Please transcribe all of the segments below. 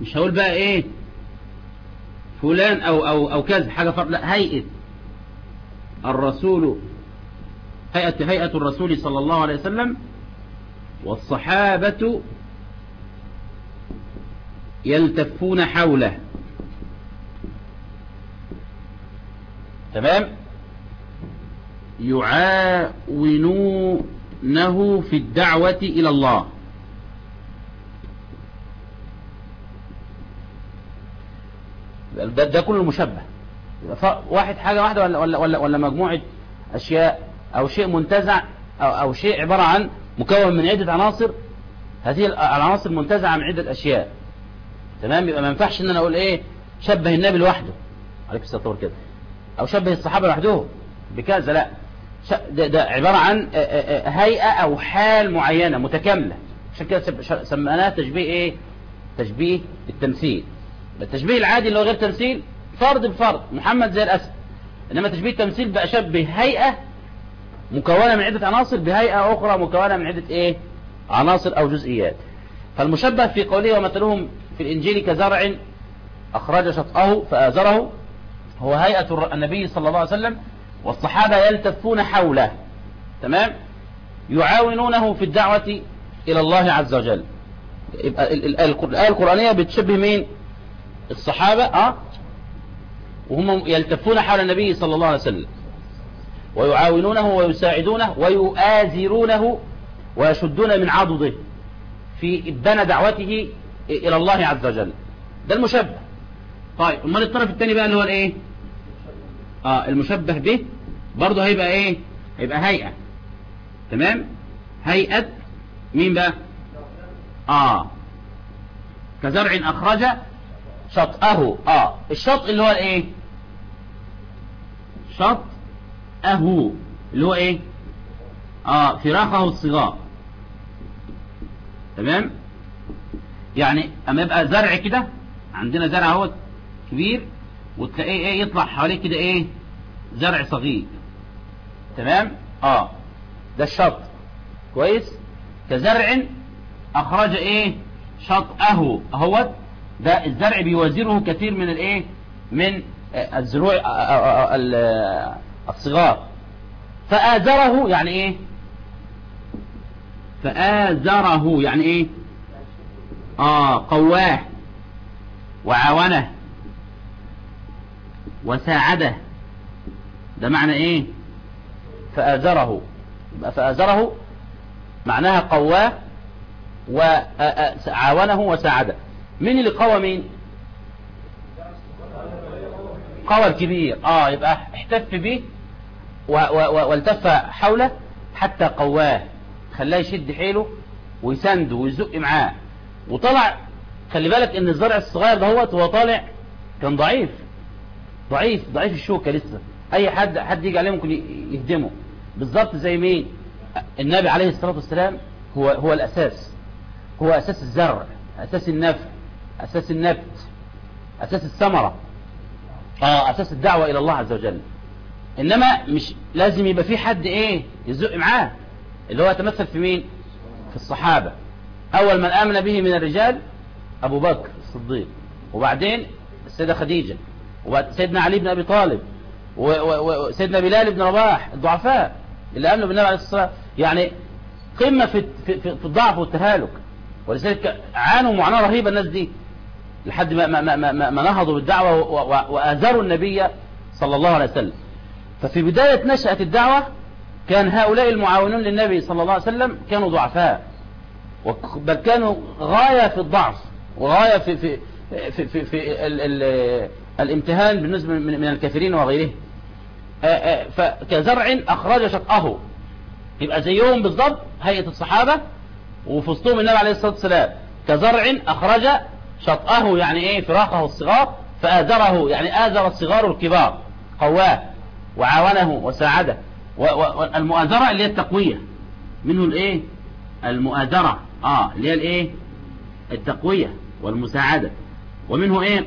مش هقول بقى ايه فلان او كذا حاجة فرق، لا، هيئة الرسول، هيئة الرسول صلى الله عليه وسلم والصحابة يلتفون حوله. تمام. يعاونونه في الدعوة إلى الله. ده كله مشبه. واحد حاجة واحدة ولا مجموعة أشياء أو شيء منتزع أو شيء عبارة عن مكون من عدة عناصر. هذه العناصر منتزعة من عدة أشياء. تمام. يبقى ما ينفعش إن أنا أقول إيه شبه النبي لوحده عليك الصلاة كده، أو شبه الصحابة لوحدهم بكذا، لا، ده عبارة عن هيئة أو حال معينة متكاملة. عشان كده سمعناها تشبيه إيه؟ تشبيه التمثيل. التشبيه العادي اللي هو غير تمثيل، فرد بفرد، محمد زي الأسد. إنما تشبيه التمثيل بقى شبه هيئة مكونة من عدة عناصر بهيئة أخرى مكونة من عدة إيه؟ عناصر أو جزئيات. فالمشبه في قوله ومثلهم في الإنجيل كزرع أخرج شطأه فآزره، هو هيئة النبي صلى الله عليه وسلم والصحابة يلتفون حوله. تمام. يعاونونه في الدعوة إلى الله عز وجل. يبقى الآية القرآنية بتشبه مين؟ الصحابة وهم يلتفون حول النبي صلى الله عليه وسلم ويعاونونه ويساعدونه ويؤازرونه ويشدون من عضده في إبان دعوته إلى الله عز وجل. ده المشبه. طيب امال الطرف الثاني بقى اللي هو الايه؟ المشبه به برضه هيبقى ايه؟ هيبقى هيئة. تمام. هيئة مين بقى؟ كزرع أخرج شطأه. الشط اللي هو الايه؟ شطأه اللي هو ايه؟ فراخه الصغار. تمام. يعني اما يبقى زرع كده، عندنا زرع اهو كبير وتلاقيه ايه يطلع حواليه كده ايه زرع صغير. تمام. ده الشط. كويس. كزرع اخرج ايه شطأه اهوت. ده الزرع بيوازره كثير من الايه من الزروع الصغار. فآزره يعني ايه؟ فآزره يعني ايه؟ قواه وعاونه وساعده. ده معنى ايه؟ فآزره. يبقى فآزره معناها قواه وعاونه وساعده. مين اللي قوى مين؟ قوى الكبير. يبقى احتف به والتف حوله حتى قواه، خلاه يشد حيله ويسنده ويزق معاه وطلع. خلي بالك ان الزرع الصغير ده هو طالع كان ضعيف الشوكة لسه. اي حد يجي عليه ممكن يهدمه. بالظبط زي مين؟ النبي عليه الصلاة والسلام هو الاساس، هو اساس الزرع، اساس النفع، اساس النبت، اساس الثمرة، اساس الدعوة الى الله عز وجل. انما مش لازم يبقى في حد ايه يزق معاه، اللي هو يتمثل في مين؟ في الصحابة. اول من امن به من الرجال ابو بكر الصديق، وبعدين السيدة خديجة، وبعد سيدنا علي بن ابي طالب، وسيدنا بلال بن رباح، الضعفاء اللي امنوا بالنبي عليه الصلاة والسلام. يعني قمة في الضعف والتهالك. ولذلك عانوا معاناة رهيبة الناس دي لحد ما نهضوا بالدعوة وآزروا النبي صلى الله عليه وسلم. ففي بداية نشأة الدعوة كان هؤلاء المعاونون للنبي صلى الله عليه وسلم كانوا ضعفاء، بل كانوا غاية في الضعف وغاية في الامتهان بالنسبة من الكافرين وغيرهم. فكزرع أخرج شطأه، يبقى زيهم بالضبط هيئة الصحابة وفي وسطهم النبي عليه الصلاة والسلام. كزرع أخرج شطأه يعني إيه؟ فراخه الصغار. فآزره يعني آزر الصغار الكبار، قواه وعاونه وساعده. والمؤازرة اللي هي التقوية، منه الإيه؟ المؤازرة اللي هي الإيه؟ التقوية والمساعدة. ومنه إيه؟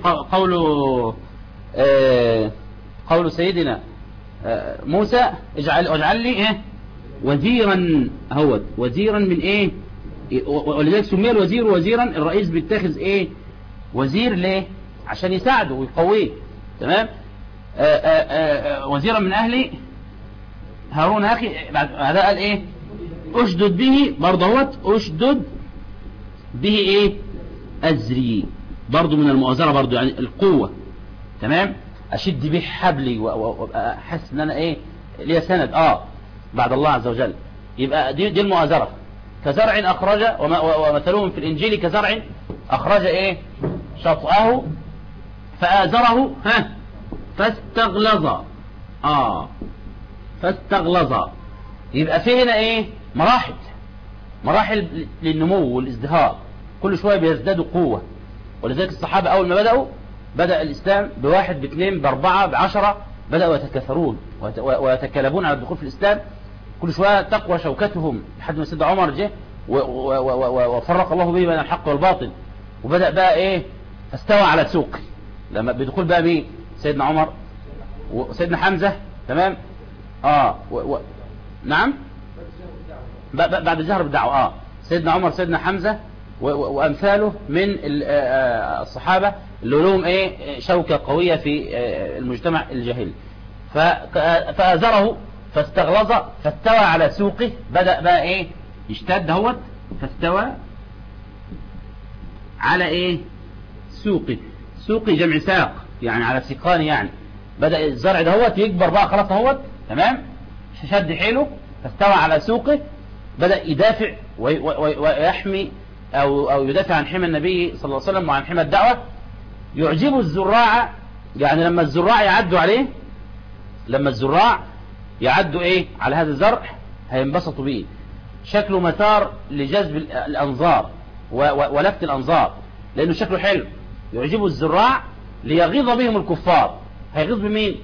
قول سيدنا موسى اجعل لي إيه؟ وزيرا وزيرا من إيه؟ ولذلك سمي الوزير وزيرا. الرئيس بيتخذ إيه؟ وزير ليه؟ عشان يساعده ويقويه. تمام. وزيرا من أهلي هارون أخي. بعد هذا قال إيه؟ أشدد به برضه هوت، أشدد به إيه؟ أزري، برضه من المؤازرة برضه، يعني القوة. تمام. أشد به حبلي وأحس إن أنا إيه ليا سند بعد الله عز وجل. يبقى دي المؤازرة. كزرع أخرج، ومثلهم في الإنجيل كزرع أخرج إيه شطأه فآزره فاستغلظ. فاستغلظ. يبقى في هنا إيه مراحل للنمو والازدهار، كل شوية بيزدادوا قوة. ولذلك الصحابة أول ما بدأ الإسلام بواحد باثنين باربعة بعشرة، بدأوا يتكاثرون ويتكالبون على الدخول في الإسلام. كل شوية تقوى شوكتهم لحد ما سيدنا عمر جه وفرق الله به بين الحق والباطل، وبدأ بقى إيه فاستوى على سوق. لما بدخول بقى مين؟ سيدنا عمر وسيدنا حمزة. تمام. نعم، بعد الجهر بالدعوة سيدنا عمر سيدنا حمزة وأمثاله من الصحابة اللي لهم إيه شوكة قوية في المجتمع الجاهلي. فأزره فاستغلظ فاستوى على سوقه، بدأ بقى إيه يشتد هوت، فاستوى على إيه سوقي جمع ساق، يعني على سيقان، يعني بدأ الزرع دهوت يكبر بقى خلاص هوت. تمام. شد حيله فاستوى على سوقه، بدأ يدافع ويحمي أو يدافع عن حمى النبي صلى الله عليه وسلم وعن حمى الدعوة. يعجب الزراع، يعني لما الزراع يعدوا عليه، لما الزراع يعدوا إيه على هذا الزرع هينبسطوا به. شكله مثار لجذب الأنظار ولفت الأنظار، لأنه شكله حلو. يعجب الزراع ليغيظ بهم الكفار. هيغيظ بمين؟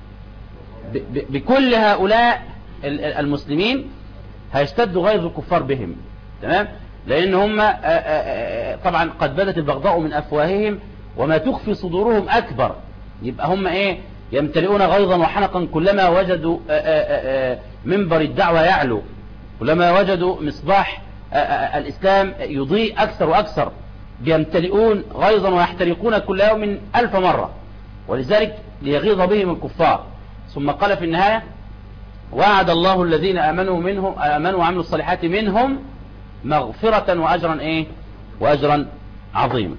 بكل هؤلاء المسلمين. هيشتد غيظ الكفار بهم. تمام. لأن هم طبعا قد بدت البغضاء من أفواههم وما تخفي صدورهم أكبر. يبقى هم إيه يمتلئون غيظا وحنقا كلما وجدوا منبر الدعوة يعلو، كلما وجدوا مصباح الإسلام يضيء أكثر وأكثر، بيمتلئون غيظا ويحترقون كل يوم 1000 مرة. ولذلك ليغيظ بهم الكفار. ثم قال في النهاية: وعد الله الذين آمنوا وعملوا الصالحات منهم مغفرة وأجرا إيه وأجرا عظيما.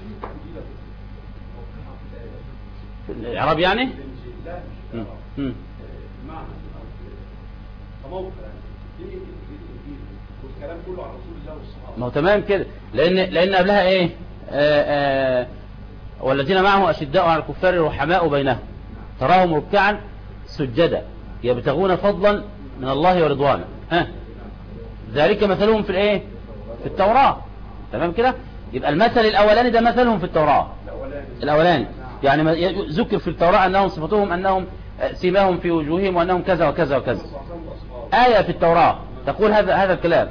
الإعراب يعني ما هو تمام كده، لأن قبلها إيه والذين معه أشداء على الكفار رحماء بينهم تراهم ركعا سجدا يبتغون فضلا من الله ورضوانا. ذلك مثلهم في الايه في التوراة. تمام كده. يبقى المثل الاولاني ده مثلهم في التوراة الاولاني، يعني ذكر في التوراة انهم صفتهم انهم سيماهم في وجوههم وانهم كذا وكذا وكذا. آية في التوراة تقول هذا الكلام.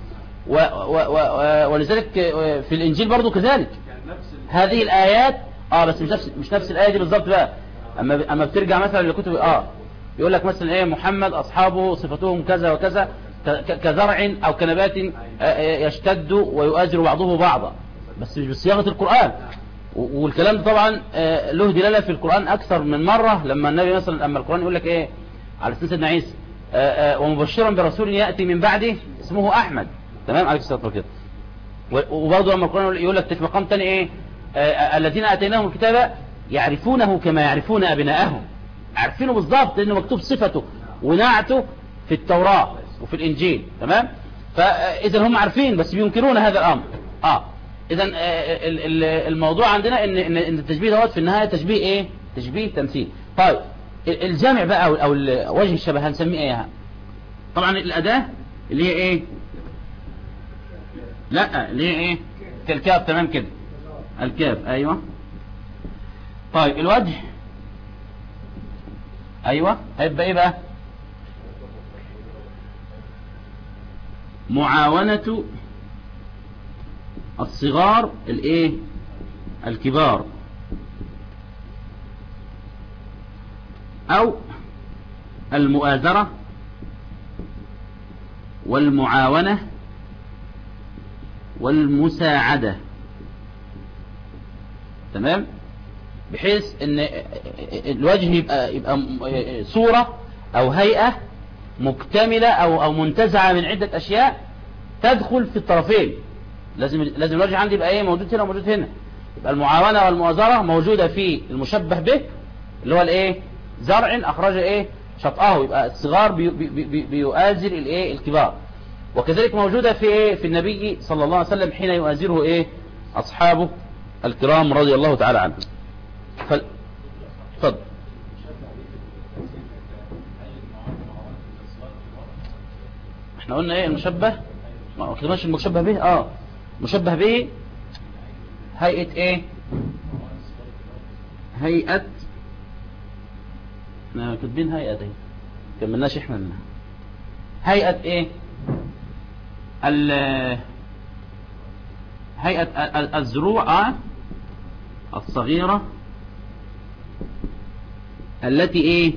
ولذلك في الانجيل برضو كذلك هذه الايات بس مش نفس الايه دي بالظبط بقى. اما بترجع مثلا لكتب يقول لك مثلا ايه محمد اصحابه صفتهم كذا وكذا كزرع او كنبات يشتد ويؤازر بعضه بعضا، بس مش بصياغه القران. والكلام ده طبعا له دلاله في القران اكثر من مره. لما النبي مثلا اما القران يقول لك ايه على سيدنا عيسى ومبشرا برسول ياتي من بعده اسمه احمد. تمام عليه الصلاه والسلام. وبرضه لما القران يقول لك في مقام ثاني ايه الذين اتيناهم الكتاب يعرفونه كما يعرفون ابناءهم. عارفينه بالضبط لانه مكتوب صفته ونعته في التوراة وفي الانجيل. تمام. فاذا هم عارفين بس بينكرون هذا الامر. اذا الموضوع عندنا ان التشبيه دوت في النهايه تشبيه ايه تشبيه تمثيل. طيب الجمع بقى او وجه الشبه هنسميه ايه؟ طبعا الاداه اللي هي ايه لا اللي هي ايه كالكاف. تمام كده الكاف. ايوه. طيب الوجه ايوه هيبقى ايه بقى؟ معاونة الصغار الايه الكبار، او المؤازرة والمعاونة والمساعدة. تمام، بحيث ان الوجه يبقى صورة او هيئة مكتملة او منتزعة من عدة اشياء تدخل في الطرفين. لازم الوجه عندي يبقى ايه، موجود هنا وموجود هنا. يبقى المعاونة والمؤازرة موجودة في المشبه به اللي هو الايه، زرع اخرج ايه شطأه، يبقى الصغار بيؤازر الايه الكبار. وكذلك موجودة في ايه، في النبي صلى الله عليه وسلم حين يؤازره ايه اصحابه الكرام رضي الله تعالى عنهم. اتفضل. احنا قلنا ايه المشبه، ما قلناش المشبه به. مشبه به هيئة ايه، هيئة، احنا كاتبين هيئة ايه، كملناش احنا لنا. هيئة ايه، هيئة الزروع الصغيرة التي ايه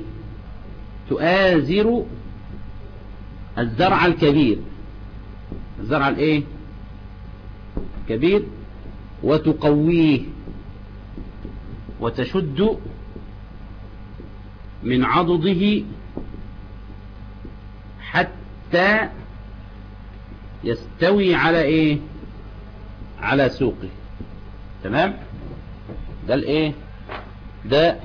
تؤازر الزرع الكبير، الزرع الايه كبير، وتقويه وتشد من عضده حتى يستوي على ايه، على سوقه. تمام، ده الايه، ده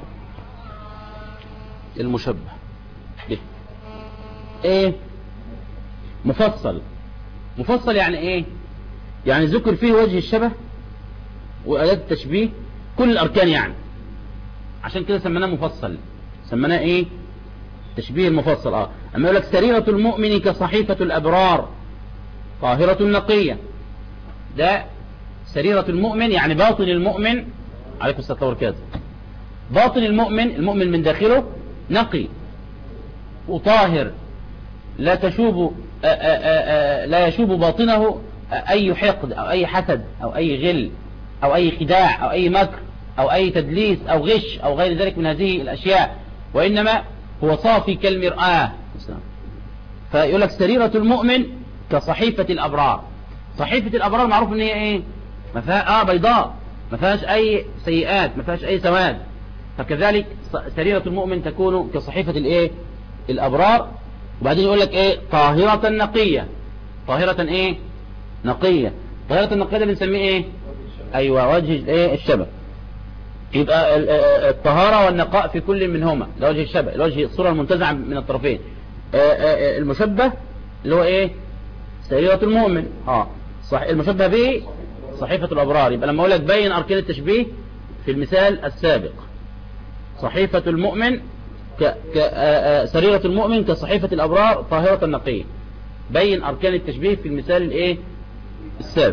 المشبه به. ايه مفصل، مفصل يعني ايه، يعني ذكر فيه وجه الشبه وآلات التشبيه كل الاركان يعني، عشان كده سميناه مفصل، سميناه ايه تشبيه المفصل. اما يقول لك سريرة المؤمن كصحيفة الابرار طاهرة نقية، ده سريرة المؤمن يعني باطن المؤمن، عليكم السلام وبركاته، باطن المؤمن، المؤمن من داخله نقي وطاهر، لا تشوب لا يشوب باطنه اي حقد او اي حسد او اي غل او اي خداع او اي مكر او اي تدليس او غش او غير ذلك من هذه الاشياء، وانما هو صافي كالمرآة. فيقول لك سريرة المؤمن كصحيفة الابرار. صحيفة الابرار معروف ان هي ايه، ما فيها بيضاء، ما فيهاش اي سيئات، ما فيهاش اي سواد. فكذلك سريرة المؤمن تكون كصحيفة الايه الابرار. وبعدين يقول لك ايه طاهرة نقية، طاهرة ايه نقية. طاهرة النقية ده بنسميه ايه، ايوه وجه الايه الشبه. يبقى الطهارة والنقاء في كل منهما، ده وجه الشبه، الوجه الصورة المنتزعة من الطرفين. المشبه اللي هو ايه سريرة المؤمن، المشبه به صحيفة الابرار. يبقى لما اقول لك بين اركان التشبيه في المثال السابق، صحيفة المؤمن سريرة المؤمن كصحيفة الابرار طاهرة النقية، بين اركان التشبيه في المثال الايه السابق.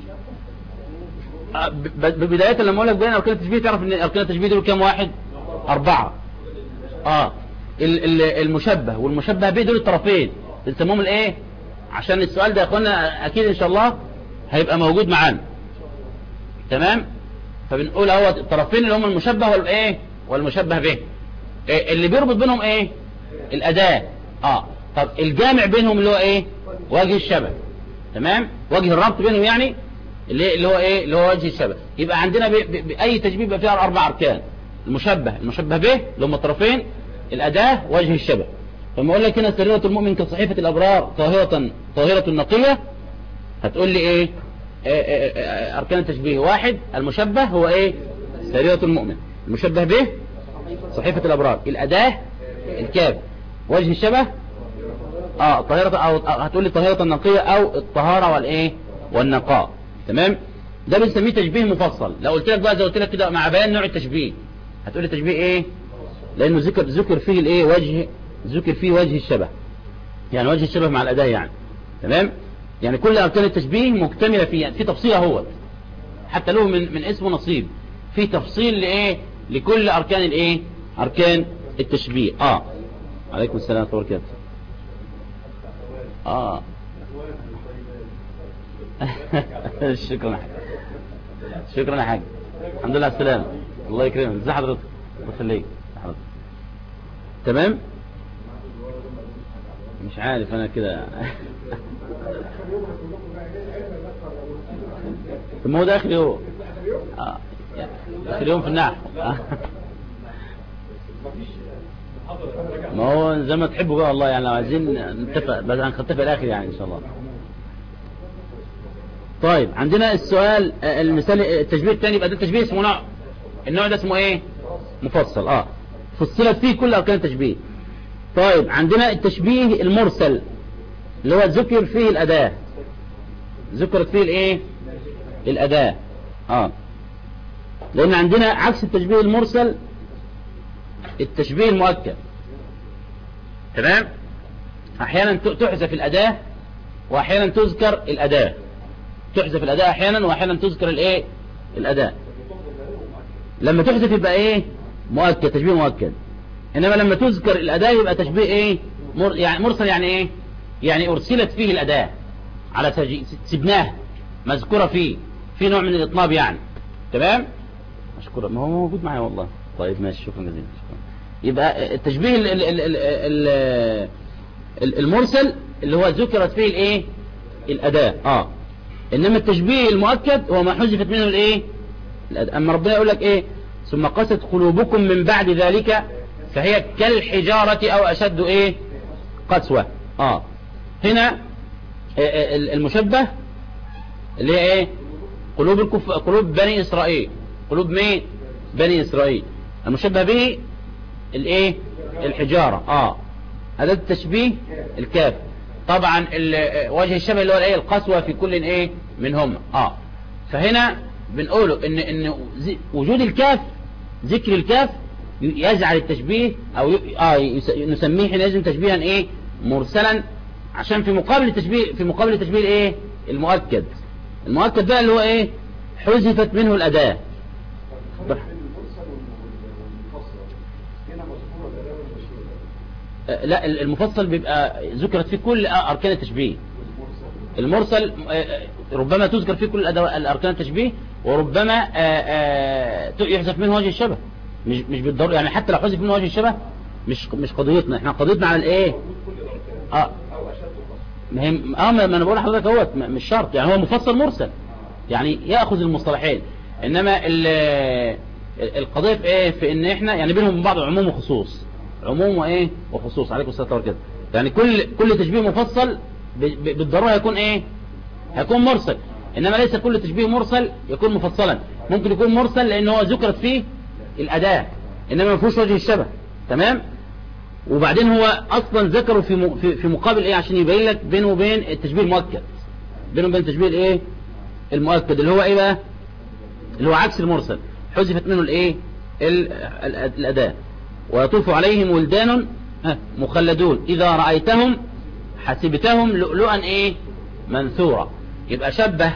بداية لما اقول لك بين اركان التشبيه تعرف ان اركان التشبيه دول كام واحد، 4. المشبه والمشبه به دول الطرفين بنسموهم الايه، عشان السؤال ده يا اخوانا اكيد ان شاء الله هيبقى موجود معانا. تمام، فبنقول اهو الطرفين اللي هم المشبه والايه والمشبه به. اللي بيربط بينهم ايه الاداة. طب الجامع بينهم اللي هو ايه وجه الشبه. تمام، وجه الربط بينهم يعني اللي هو ايه اللي هو وجه الشبه. يبقى عندنا بأي تشبيه بيبقى فيها 4 اركان، المشبه، المشبه به اللي هم الطرفين، الاداة، وجه الشبه. فما اقول لك هنا سريرة المؤمن كصحيفة الابرار طاهرة نقية، هتقول لي ايه اركان التشبيه. 1 المشبه هو ايه سريرة المؤمن، المشبه به صحيفة الابرار، الاداة الكاف، وجه الشبه طاهرة، او هتقول لي طاهرة النقية او الطهارة والايه والنقاء. تمام، ده بنسميه تشبيه مفصل. لو قلت لك بقى زي قلت لك كده مع بيان نوع التشبيه هتقول لي تشبيه ايه، لانه ذكر فيه الايه ذكر فيه وجه الشبه، يعني وجه الشبه مع الاداة يعني. تمام، يعني كل اركان التشبيه مكتملة فيه، يعني في تفصيل اهوت، حتى له من اسمه نصيب، في تفصيل لايه لكل اركان الايه اركان التشبيه. عليكم السلام ورحمة الله وبركاته. شكرا شكرا يا حاج، الحمد لله على السلامة، الله يكرمك، ازي حضرتك، الله يخليك. تمام، مش عارف انا كده. ما هو ده اخر يوم. يعني آخر يوم في النحو. ما هو زي ما تحبوا بقى والله، يعني لو عايزين نتفق بس هنتفق الآخر يعني إن شاء الله. طيب عندنا السؤال المثال التشبيه الثاني، يبقى ده التشبيه اسمه نوع، النوع ده اسمه ايه؟ مفصل. فصلت فيه كل أركان التشبيه. طيب عندنا التشبيه المرسل اللي هو ذكر فيه الأداة، ذكرت فيه الايه؟ الأداة. لأن عندنا عكس التشبيه المرسل التشبيه المؤكد. تمام؟ أحيانا تحذف الأداة وأحيانا تذكر الأداة، تحذف الأداة أحيانا وأحيانا تذكر الايه؟ الأداة. لما تحذف يبقى ايه؟ مؤكد، تشبيه مؤكد. إنما لما تذكر الأداة يبقى تشبيه ايه؟ يعني مرسل. يعني ايه؟ يعني أرسلت فيه الأداة على سبناه مذكورة فيه، في نوع من الإطناب يعني. تمام؟ أشكرك، ما هو موجود معايا والله. طيب ماشي، شكرا جزيلا. يبقى التشبيه المرسل اللي هو ذكرت فيه الايه؟ الأداة. إنما التشبيه المؤكد هو ما حذفت منه الايه؟ الأداة. أما ربنا يقول لك ايه؟ ثم قست قلوبكم من بعد ذلك فهي كالحجارة أو أشد ايه؟ قسوة. هنا المشبه اللي هي ايه؟ قلوب بني إسرائيل. قلوب مين؟ بني إسرائيل. المشبه به الايه؟ الحجارة. هذا التشبيه الكاف. طبعا وجه الشبه اللي هو الايه؟ القسوة في كل ايه منهم. فهنا بنقوله ان وجود الكاف، ذكر الكاف يجعل التشبيه او نسميه حينئذ تشبيها ايه؟ مرسلا، عشان في مقابل التشبيه الايه؟ المؤكد. المؤكد بقى اللي هو ايه؟ حذفت منه الأداة. لا، المفصل بيبقى ذكرت فيه كل أركان التشبيه. المرسل ربما تذكر فيه كل الأركان التشبيه، وربما يحذف منه وجه الشبه. مش بالضرورة يعني، حتى لو حذف منه وجه الشبه مش قضيتنا. احنا قضيتنا على الايه؟ ما انا بقول لحضرتك اهوت، مش شرط يعني هو مفصل مرسل يعني ياخذ المصطلحين. انما القضيه في ايه؟ في ان احنا يعني بينهم من بعض عموم وخصوص، عموم وايه وخصوص. عليكم الصلاه والسلام. يعني كل تشبيه مفصل بالضروره يكون ايه؟ هيكون مرسل. انما ليس كل تشبيه مرسل يكون مفصلا. ممكن يكون مرسل لان هو ذكرت فيه الاداه انما ما فيهوش وجه الشبه. تمام؟ وبعدين هو اصلا ذكره في مقابل ايه؟ عشان يبين لك بينه وبين التشبيه المؤكد، بينه وبين التشبيه الايه؟ المؤكد اللي هو ايه بقى؟ اللي هو عكس المرسل، حذفت منه الايه؟ الاداه. ويطوف عليهم ولدان مخلدون اذا رايتهم حسبتهم لؤلؤا ايه؟ منثورا. يبقى شبه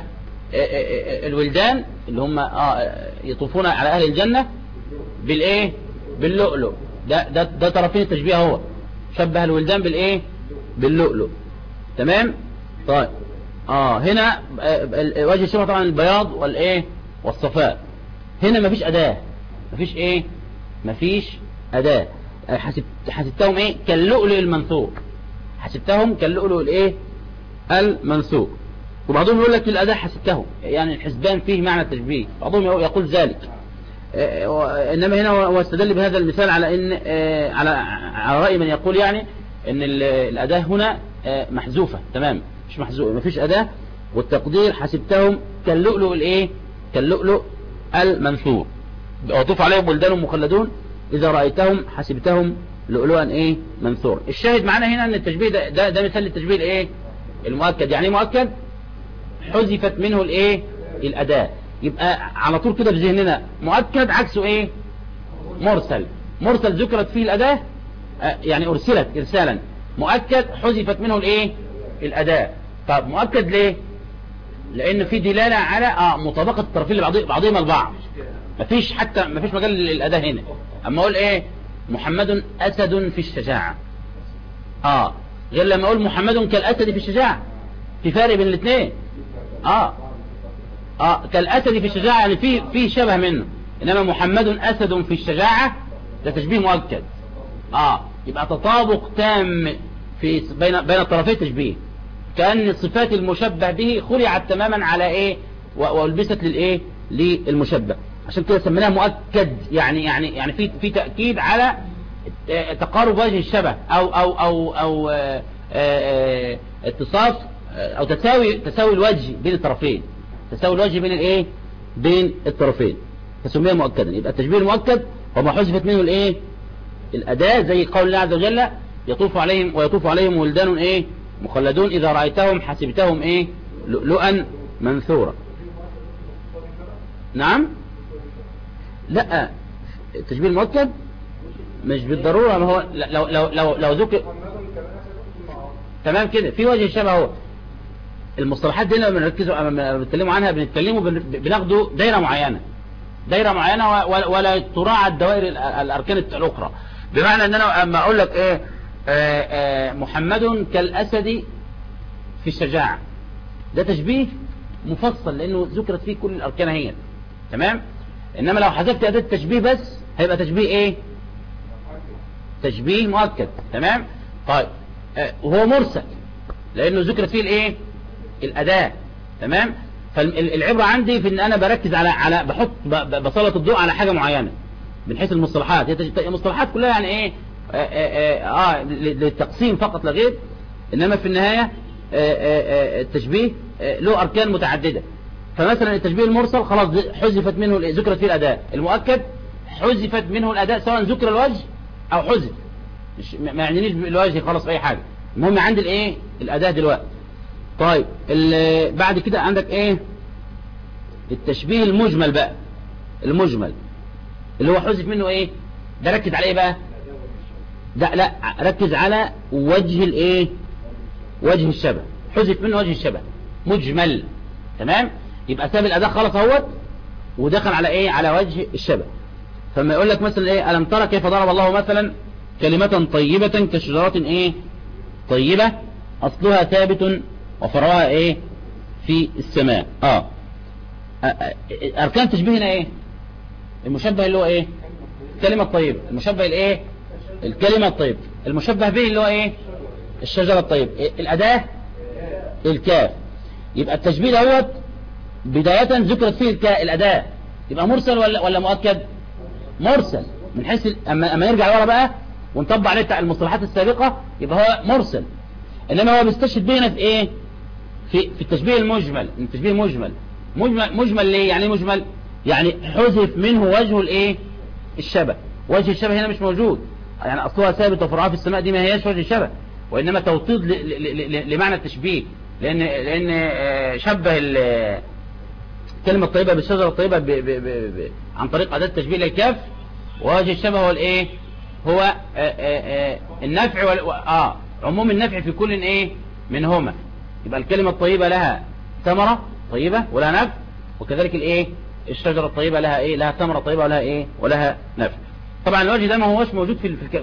الولدان اللي هم يطوفون على اهل الجنه بالايه؟ باللؤلؤ. ده طرفين التشبيه. هو شبه الولدان بالايه؟ باللؤلؤ. تمام؟ طيب هنا وجه الشبه طبعا البياض والايه؟ والصفاء. هنا مفيش اداه، مفيش ايه؟ مفيش اداه. حسبتهم ايه؟ كاللؤلؤ المنثور. حسبتهم كاللؤلؤ الايه؟ المنثور. وبعضهم يقول لك الاداه حسبتهم، يعني الحسبان فيه معنى التشبيه، بعضهم يقول ذلك. انما هنا هو استدل بهذا المثال على ان على رأي من يقول يعني ان الاداة هنا محذوفة تمام، مش محذوفة، مفيش اداة. والتقدير حسبتهم كاللؤلؤ الايه؟ كاللؤلؤ المنثور. وطوف عليهم ولدان مخلدون اذا رأيتهم حسبتهم لؤلؤا ايه؟ منثور. الشاهد معنا هنا ان التشبيه ده مثال للتشبيه الايه؟ المؤكد. يعني مؤكد حذفت منه الايه؟ الاداة. يبقى على طول كده في ذهننا مؤكد عكسه ايه؟ مرسل. مرسل ذكرت فيه الأداة يعني أرسلت إرسالا. مؤكد حذفت منه الايه؟ الأداة. طب مؤكد ليه؟ لأن في دلالة على مطابقة الطرفين لبعضهما البعض. مفيش مجال للأداة هنا. أما أقول ايه؟ محمد أسد في الشجاعة، غير لما أقول محمد كالأسد في الشجاعة. في فرق بين الاثنين. كالأسد في الشجاعة يعني في شبه منه. إنما محمد أسد في الشجاعة ده تشبيه مؤكد. يبقى تطابق تام بين الطرفين تشبيه، كأن الصفات المشبه به خلعت تماما على ايه؟ والبست للايه؟ للمشبه. عشان كده سميناها مؤكد، يعني في تأكيد على تقارب وجه الشبه او اتصاف او تساوي الوجه بين الطرفين، تساوي الوجه بين الايه بين الطرفين، فسميها مؤكدا. يبقى التشبيه المؤكد وما حذفت منه الايه الأداة، زي قول الله عز وجل ويطوف عليهم ولدان ايه مخلدون اذا رأيتهم حسبتهم ايه لؤلؤا منثورا. نعم، لا التشبيه المؤكد مش بالضرورة، ما هو لو ذكر تمام كده في وجه الشبه. هو المصطلحات دي لما بنركزوا لما بنتكلموا عنها بناخدوا دايرة معينة ولا تراعى الدوائر الأركان الأخرى. بمعنى ان انا اما اقول لك ايه محمد كالأسد في الشجاعة، ده تشبيه مفصل لانه ذكرت فيه كل الاركان هي تمام. انما لو حذفت اداة التشبيه بس هيبقى تشبيه ايه تشبيه مؤكد تمام. طيب وهو مرسل لانه ذكرت فيه الايه الاداة تمام. فالعبرة عندي في ان انا بركز على بسلط الضوء على حاجة معينة من حيث المصطلحات. هي المصطلحات كلها يعني ايه للتقسيم فقط لا غير، انما في النهاية التشبيه له اركان متعددة. فمثلا التشبيه المرسل خلاص حذفت منه ذكرت فيه الاداة. المؤكد حذفت منه الاداة سواء ذكر الوجه او حذف، ما يعنينيش بالوجه خلاص في اي حاجة، المهم عندي الايه الاداة دلوقتي. طيب بعد كده عندك ايه التشبيه المجمل بقى. المجمل اللي هو حذف منه ايه ده، ركز على ايه بقى ده، لا ركز على وجه الايه وجه الشبه، حذف منه وجه الشبه مجمل تمام. يبقى ساب الاداة خلاص اهوت ودخل على ايه على وجه الشبه. فما يقول لك مثلا ايه ألم ترى كيف ضرب الله مثلا كلمة طيبة كشجرة ايه طيبة اصلها ثابت وفرعها ايه في السماء. اركان تشبيه هنا ايه المشبه اللي هو ايه الكلمة الطيبة، المشبه الايه الكلمة الطيبة، المشبه به اللي هو ايه الشجرة الطيبة، الاداة الكاف. يبقى التشبيه دوت بداية ذكرت فيه الاداة، يبقى مرسل ولا مؤكد؟ مرسل من حيث اما يرجع ورا بقى ونطبق عليه المصطلحات السابقة يبقى هو مرسل. انما هو بيستشهد بينا في ايه في التشبيه المجمل. التشبيه مجمل ليه؟ يعني مجمل يعني حذف منه وجه الايه الشبه. وجه الشبه هنا مش موجود، يعني اصلها ثابت وفرعها في السماء دي ما هياش وجه الشبه، وانما توطيد لمعنى التشبيه، لان شبه الكلمة الطيبة بالشجرة الطيبة عن طريق أداة التشبيه للكاف. ووجه الشبه هو الايه هو النفع عموم النفع في كل ايه منهما. يبقى الكلمة الطيبة لها ثمرة طيبة ولها نفع، وكذلك الايه الشجرة الطيبة لها ايه لها ثمرة طيبة ولها ايه ولها نفع. طبعا الوجه ده ما هوش موجود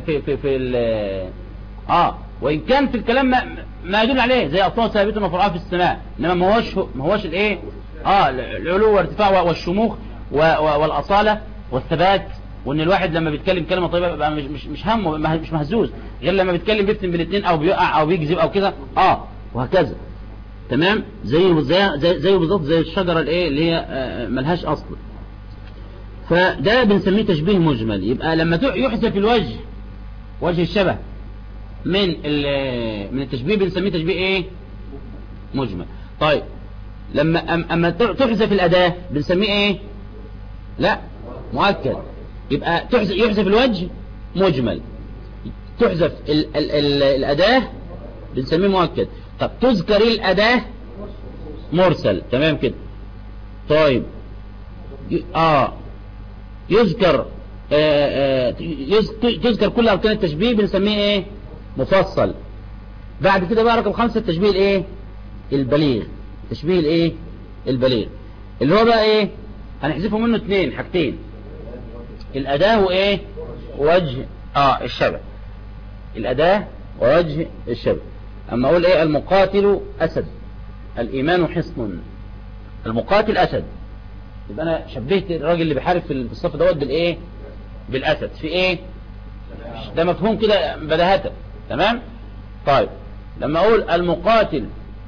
في وإن كان في الكلام ما يدل عليه زي أصلا ثابت وفرعها في السماء، إنما ما هوش الايه العلو والارتفاع والشموخ والأصالة والثبات، وإن الواحد لما بيتكلم كلمة طيبة بيبقى مش همه مش مهزوز، غير لما بيتكلم بيفتن بالاثنين أو بيقع أو بيكذب أو كده وهكذا تمام. زي بالظبط زي الشجرة الايه اللي هي ملهاش أصل. فده بنسميه تشبيه مجمل. يبقى لما يحذف الوجه وجه الشبه من التشبيه بنسميه تشبيه ايه مجمل. طيب اما تحذف الأداة بنسميه ايه لا مؤكد. يبقى يحذف الوجه مجمل، تحذف الأداة بنسميه مؤكد. طب تذكر الأداة مرسل تمام كده. طيب تذكر كل أركان التشبيه بنسميه ايه مفصل. بعد كده بقى رقم 5 التشبيه الايه البليغ. تشبيه الايه البليغ اللي هو بقى ايه هنحذفه منه 2 حاجتين، الأداة وايه وجه الشبه. الأداة ووجه الشبه. اما اقول ايه المقاتل أسد الإيمان حصن. المقاتل أسد، يبقى انا شبهت الراجل اللي بيحارب في الصف دوت بالايه بالأسد في ايه ده مفهوم كده بداهة تمام. طيب لما اقول المقاتل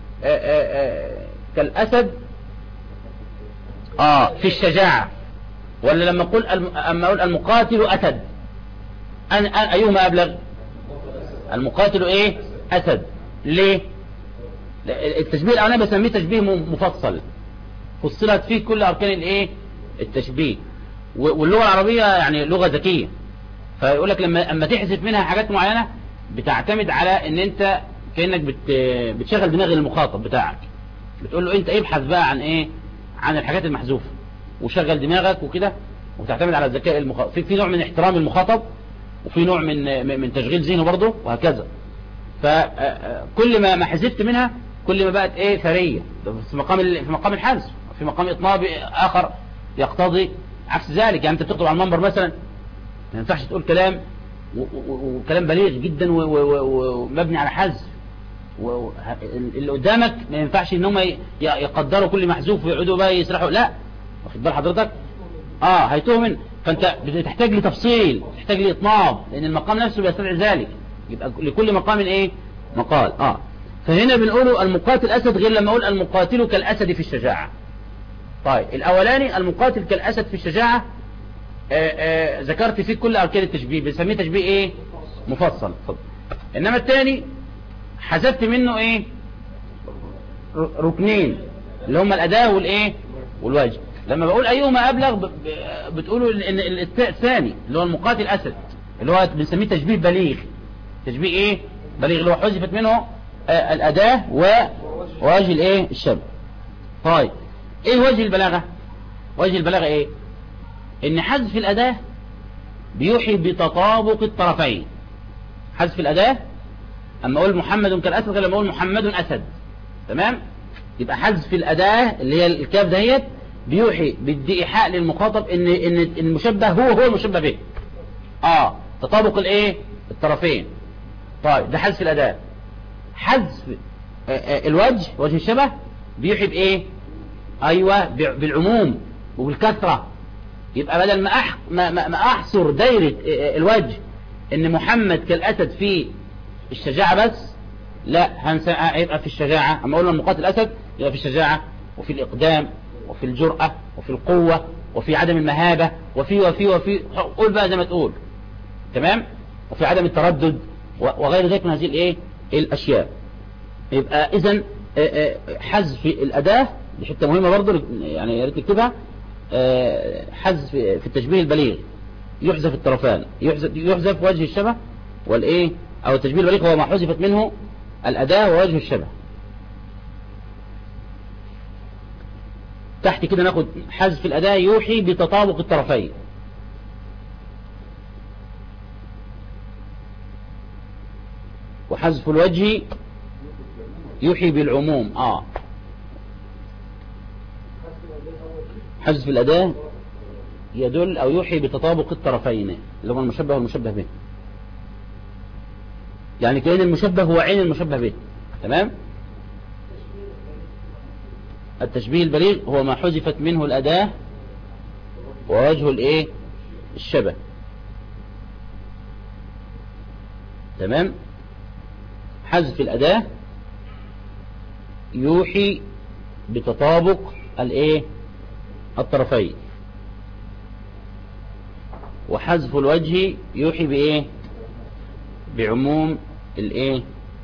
كالأسد في الشجاعة ولا لما أقول أما أقول المقاتل أسد أيهما أبلغ؟ المقاتل إيه؟ أسد. ليه؟ التشبيه الأولاني بسميه تشبيه مفصل، فصلت فيه كل أركان الإيه؟ التشبيه. واللغة العربية يعني لغة ذكية، فيقول لك لما تحذف منها حاجات معينة بتعتمد على ان انت كأنك بتشغل دماغ المخاطب بتاعك، بتقول له انت ابحث بقى عن ايه، عن الحاجات المحذوفة وشغل دماغك وكده، وتعتمد على الذكاء المخاطب. في نوع من احترام المخاطب، وفي نوع من تشغيل ذهنه برضه، وهكذا. فكل ما حذفت منها كل ما بقت ايه ثرية في مقام الحذف. في مقام اطناب اخر يقتضي عكس ذلك. يعني انت بتخطب على المنبر مثلا، ما ينفعش تقول كلام وكلام بليغ جدا ومبني على حذف، اللي قدامك ما ينفعش ان هم يقدروا كل محذوف ويقعدوا بقى يسرحوا، لا، واخد بال حضرتك؟ هيتوه من. فانت بتحتاج لتفصيل، تحتاج لاطناب، لان المقام نفسه بيستدعي ذلك. يبقى لكل مقام ايه مقال. فهنا بنقوله المقاتل اسد، غير لما اقول المقاتل كالاسد في الشجاعة. طيب الاولاني المقاتل كالاسد في الشجاعة ذكرت فيه كل اركان التشبيه، بنسميه تشبيه ايه مفصل. انما الثاني حذفت منه ايه ركنين اللي هم الاداة والايه والوجه. لما بقول ايهما ابلغ بتقولوا ان الثاني اللي هو المقاتل اسد اللي هو بنسميه تشبيه بليغ. تشبيه ايه بليغ، اللي هو حذفت منه الاداة ووجه الايه الشبه. طيب ايه وجه البلاغة؟ وجه البلاغة ايه؟ ان حذف الاداة بيوحي بتطابق الطرفين. حذف الاداة اما اقول محمد كالاسد غير لما اقول محمد اسد. تمام؟ يبقى حذف الاداة اللي هي الكاف دهيت بيوحي بالإيحاء للمخاطب ان المشبه هو المشبه به. تطابق الايه الطرفين. طيب ده حذف الاداة. حذف وجه الشبه بيوحي بايه؟ ايوه بالعموم وبالكثرة. يبقى بدل ما احصر دايرة الوجه ان محمد كالاسد في الشجاعة بس، لا، هيبقى في الشجاعة. اما اقول المقاتل الاسد يبقى في الشجاعة وفي الاقدام وفي الجرأة وفي القوة وفي عدم المهابة وفي قول بقى زي ما تقول. تمام؟ وفي عدم التردد وغير ذلك من هذه الايه الاشياء. يبقى اذا حذف الاداة دي حته مهمة برضه، يعني يا ريت نكتبها. حذف في التشبيه البليغ يحذف الطرفان، يحذف وجه الشبه والايه، او التشبيه البليغ هو ما حذفت منه الاداة ووجه الشبه. تحت كده ناخد حذف الاداة يوحي بتطابق الطرفين. وحذف الوجه يوحي بالعموم. حذف الأداة يدل أو يوحي بتطابق الطرفين اللي هو المشبه والمشبه به. يعني كأن المشبه هو عين المشبه به. تمام؟ التشبيه البليغ هو ما حذفت منه الأداة ووجه الايه الشبه. تمام؟ حذف الأداة يوحي بتطابق الايه الطرفين. وحذف الوجه يوحي بايه بعموم الايه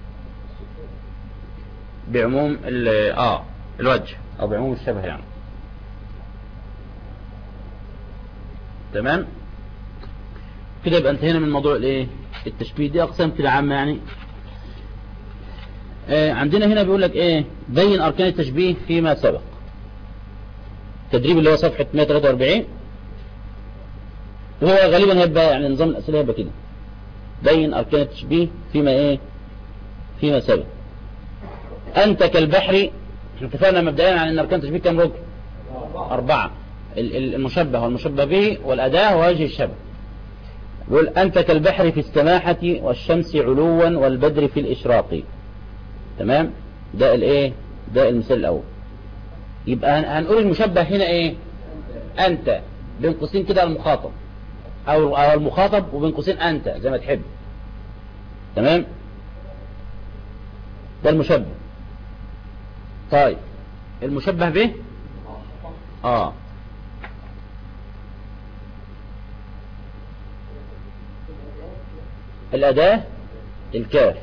بعموم الوجه او بعموم الشبه يعني. تمام كده. يبقى انتهينا من موضوع الايه التشبيه. دي اقسام كده عامه يعني. عندنا هنا بيقول لك ايه بين اركان التشبيه فيما سبق. التدريب اللي هو صفحة 143 وهو غالبا هيبقى يعني نظام الأسئلة هيبقى كده. بين أركان التشبيه فيما سبق. أنت كالبحر. احنا اتفقنا مبدئيا عن أن أركان التشبيه كم ركن؟ 4. المشبه والمشبه به والأداة ووجه الشبه. يقول أنت كالبحر في السماحة والشمس علوا والبدر في الإشراق. تمام؟ ده الايه ده المثال الأول. يبقى هنقول المشبه هنا ايه انت بين قوسين كده المخاطب او المخاطب وبين قوسين انت زي ما تحب. تمام ده المشبه. طيب المشبه به الأداة الكاف.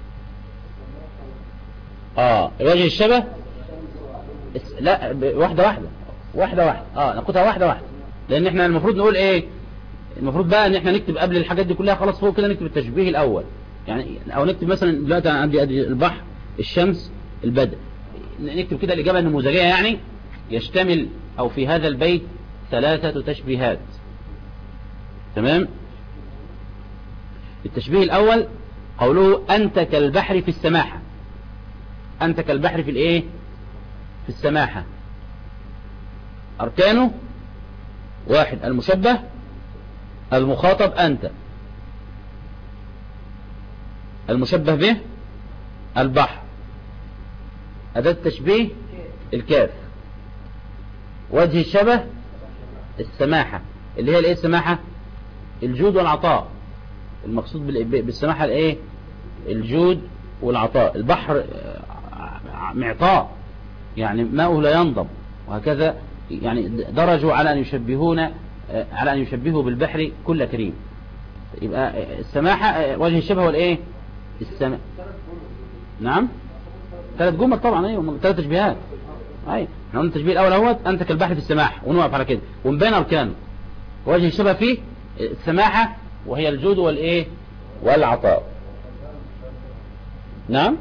وجه الشبه لا واحدة ناخدها واحدة، لأن احنا المفروض نقول ايه، المفروض بقى ان احنا نكتب قبل الحاجات دي كلها خلاص فوق كده نكتب التشبيه الأول يعني، او نكتب مثلا دلوقتي أنا عندي البحر، الشمس، البدر، نكتب كده الإجابة النموذجية يعني يشتمل أو في هذا البيت 3 تشبيهات. تمام. التشبيه الأول قوله أنت كالبحر في السماحة. أنت كالبحر في الإيه؟ في السماحة. أركانه 1 المشبه، المخاطب أنت، المشبه به البحر، أداة التشبيه الكاف، وجه الشبه السماحة اللي هي الايه السماحة؟ الجود والعطاء. المقصود بالسماحة الايه؟ الجود والعطاء. البحر معطاء يعني ماؤه لا ينضب، وهكذا يعني درجوا على أن يشبهوا بالبحر كل كريم. يبقى السماحة وجه الشبه والايه؟ نعم 3 جمل طبعا. ايوه 3 تشبيهات. ايوه احنا قلنا التشبيه الاول اهوت انت كالبحر في السماحة، ونوقف على كده ونبين اركانه. وجه الشبه فيه السماحة وهي الجود والايه؟ والعطاء. نعم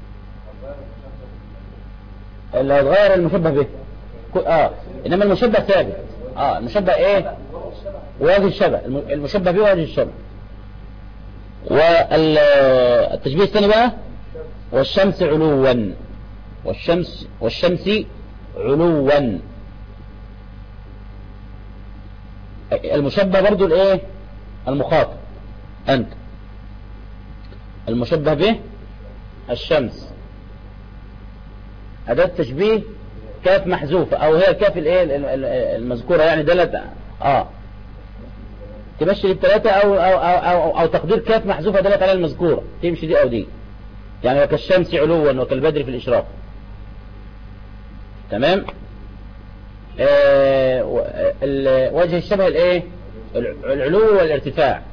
اللي هيتغير المشبه به انما المشبه ثابت. المشبه ايه؟ وجه الشبه، المشبه به وجه الشبه. والتشبيه الثاني بقى والشمس علوا، والشمس علوا. المشبه برضو الايه؟ المخاطب انت، المشبه به الشمس، أداة تشبيه كاف محذوفة او هي الكاف الايه المذكورة يعني دلت تمشي للثلاثة او تقدير كاف محذوفة دلت على المذكورة تمشي دي او دي يعني وكالشمس علوا وكالبدر في الإشراق. تمام. وجه الشبه الايه؟ العلو والارتفاع.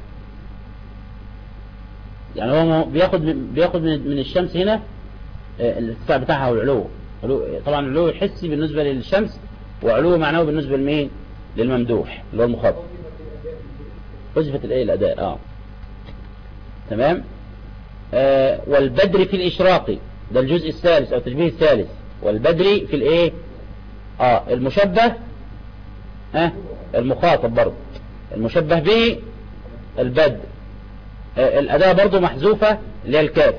يعني هو بياخد من الشمس هنا الارتفاع بتاعها والعلو. طبعا العلو الحسي بالنسبة للشمس، وعلو معنوي بالنسبة لمين؟ للممدوح اللي هو المخاطب. وظيفة الايه؟ الأداء. تمام. والبدر في الإشراق ده الجزء الثالث أو التشبيه الثالث. والبدر في الايه؟ المشبه المخاطب برضه، المشبه به البدر، الأداة برضه محذوفة اللي هي الكاف.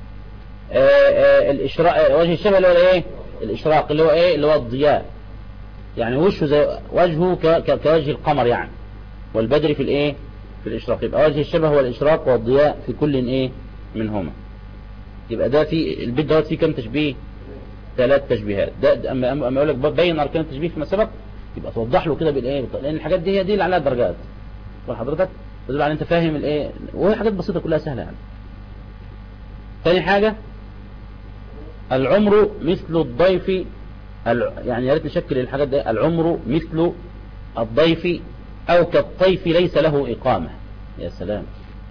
الإشراق وجه الشبه اللي هو الايه؟ الإشراق اللي هو ايه؟ اللي هو الضياء يعني وشه زي وجهه كوجه القمر يعني. والبدر في الايه؟ في الإشراق. يبقى وجه الشبه هو الإشراق والضياء في كل ايه منهما. يبقى ده في البيت دوت فيه كم تشبيه؟ 3 تشبيهات. ده اما اقول لك بين اركان التشبيه فيما سبق يبقى توضح له كده بالايه؟ لان الحاجات دي هي دي اللي عليها درجات. وحضرتك تدل على انت فاهم الايه، وهي حاجات بسيطه كلها سهله يعني. ثاني حاجه العمر مثل الضيف، يعني يا ريت نشكل الحاجات دي. العمر مثل الضيف او كالطيف ليس له اقامه. يا سلام.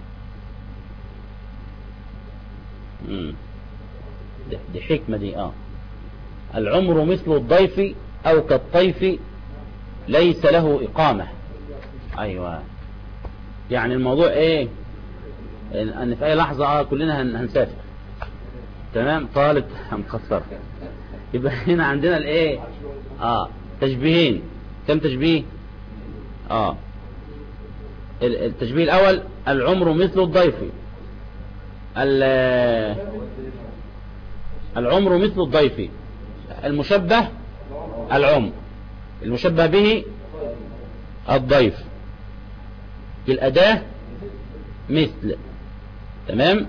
دي حكمه دي. العمر مثل الضيف او كالطيف ليس له اقامه. ايوه يعني الموضوع ايه؟ ان في اي لحظه كلنا هنسافر. تمام. طالب هنخسر. يبقى هنا عندنا الايه؟ تشبيهين. كم تشبيه؟ التشبيه الاول العمر مثل الضيف. العمر مثل الضيف، المشبه العمر، المشبه به الضيف، الأداة مثل. تمام.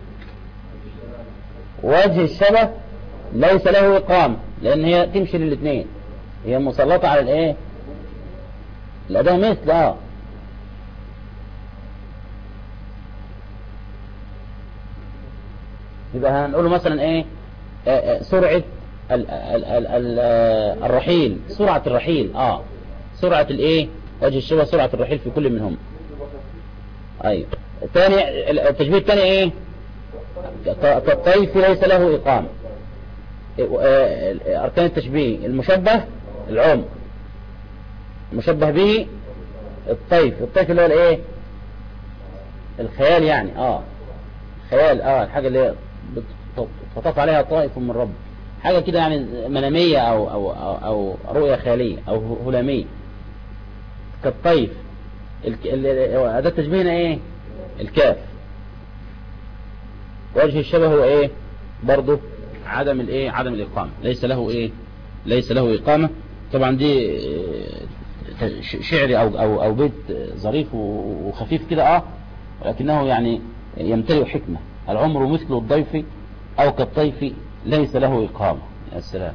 وجه الشبه ليس له إقامة لأن هي تمشي للاثنين، هي مسلطة على الايه؟ الأداة مثل. يبقى هنقوله مثلا ايه؟ سرعة الرحيل، سرعة الرحيل. سرعة الايه؟ وجه الشبه سرعة الرحيل في كل منهم. ايوه ثاني التشبيه الثاني ايه؟ كالطيف ليس له إقامة. أركان التشبيه المشبه العمر، المشبه به الطيف اللي هو الايه؟ الخيال يعني خيال الحاجة اللي تطاف عليها طائف من رب، حاجة كده يعني منامية أو رؤية خيالية أو هلامية كالطيف. أداة التشبيه هنا ايه؟ الكاف. وجه الشبه هو ايه؟ برضه عدم الإقامة، ليس له إقامة. طبعا دي شعري أو بيت ظريف وخفيف كده ولكنه يعني يمتلئ حكمة. العمر مثل الضيف أو كالطيف ليس له إقامة. يا سلام.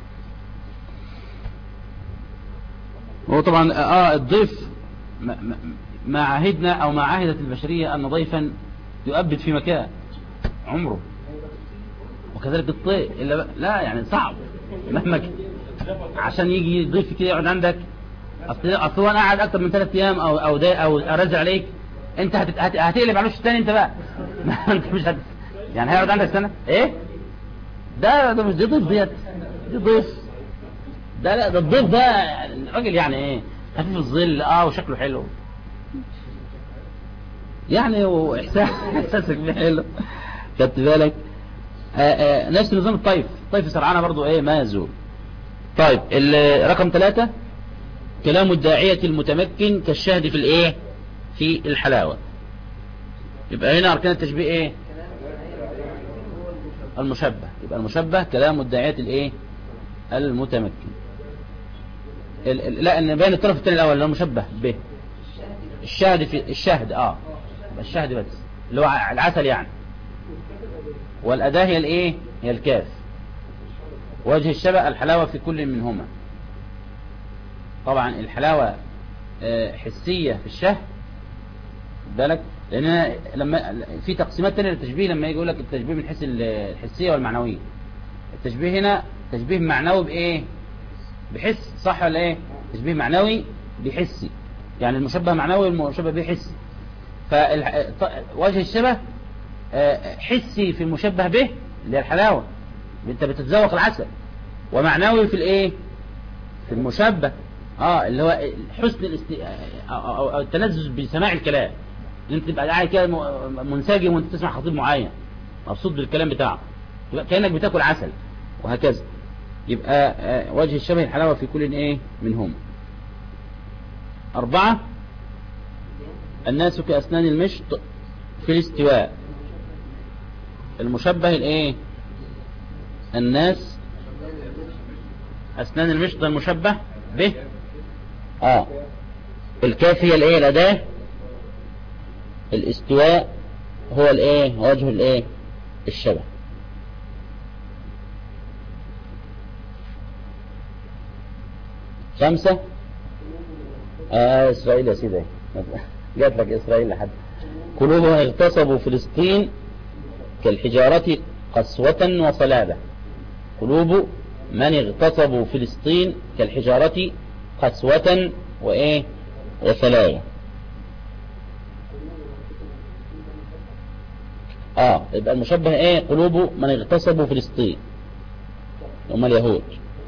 هو طبعا الضيف ما عهدنا أو ما عهدت البشرية أن ضيفا يؤبد في مكان عمره، وكذلك الطير لا يعني صعب مهما عشان يجي ضيف كده يقعد عندك. اصل انا قاعد اكتر من 3 ايام او ارجع عليك، انت هتقلب على وش الثاني انت بقى. انت مش يعني هيقعد عندك سنه ايه؟ ده مش دي ضيف، دي ضيف. لا ده الضيف ده الراجل يعني ايه؟ خفيف الظل وشكله حلو يعني، واحساسك بيه حلو. خدت بالك؟ نفس نظام الطيف سرعانه برضو ايه؟ ما يزول. طيب رقم 3 كلام الداعية المتمكن كالشهد في الايه؟ في الحلاوة. يبقى هنا أركان التشبيه ايه؟ المشبه. يبقى المشبه كلام الداعية الايه؟ المتمكن. لا ان بين الطرف الثاني الاول اللي هو مشبه به الشهد في الشهد الشهد بس اللي هو العسل يعني. والأداة هي الايه؟ هي الكاف. وجه الشبه الحلاوة في كل منهما. طبعا الحلاوة حسية في الشهد بالك، لأن لما في تقسيمات تانية للتشبيه، لما يجي يقول لك التشبيه من حيث الحسية والمعنوية. التشبيه هنا تشبيه معنوي بإيه؟ بحس، صح ولا إيه؟ تشبيه معنوي بحسي، يعني المشبه معنوي والمشبه به حسي. فوجه الشبه حسي في المشبه به اللي هي الحلاوة، انت بتتذوق العسل، ومعنوي في الايه؟ في المشبه اللي هو حسن أو التلذذ بسماع الكلام، انت تبقى قاعد كده منسجم وانت تسمع خطيب معين مبسوط بالكلام بتاعه، يبقى كأنك بتاكل عسل، وهكذا. يبقى وجه الشبه الحلاوة في كل ايه منهم. 4 الناس كأسنان المشط في الاستواء. المشبه الايه؟ الناس أسنان المشط المشبه به الكاف هي الايه؟ الأداة. الاستواء هو الايه؟ وجه الايه؟ الشبه. خمسة إسرائيل يا سيدي جات لك إسرائيل لحد. قلوبهم اغتصبوا فلسطين كالحجارة قسوة وصلابة. قلوب من اغتصبوا فلسطين كالحجارة قسوة وإيه؟ وصلابة. يبقى المشبه ايه؟ قلوب من اغتصبوا فلسطين هم اليهود.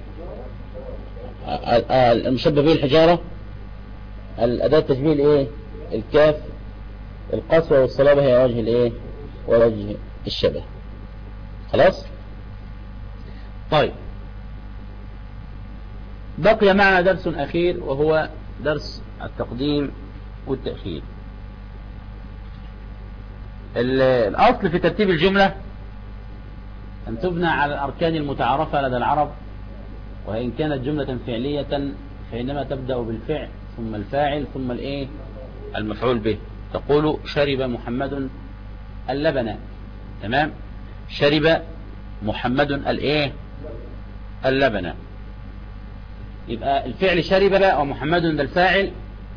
المشبه به الحجارة، الأداة التشبيه الايه؟ الكاف. القسوة والصلابة هي وجه الايه؟ ووجه الشبه. خلاص. طيب بقي معنا درس أخير وهو درس التقديم والتأخير. الأصل في ترتيب الجملة أن تبنى على الأركان المتعارفة لدى العرب، وإن كانت جملة فعلية فإنما تبدأ بالفعل ثم الفاعل ثم الإيه؟ المفعول به. تقول شرب محمد اللبن. تمام. شرب محمد الإيه؟ اللبن. يبقى الفعل شرب بقى ومحمد ده الفاعل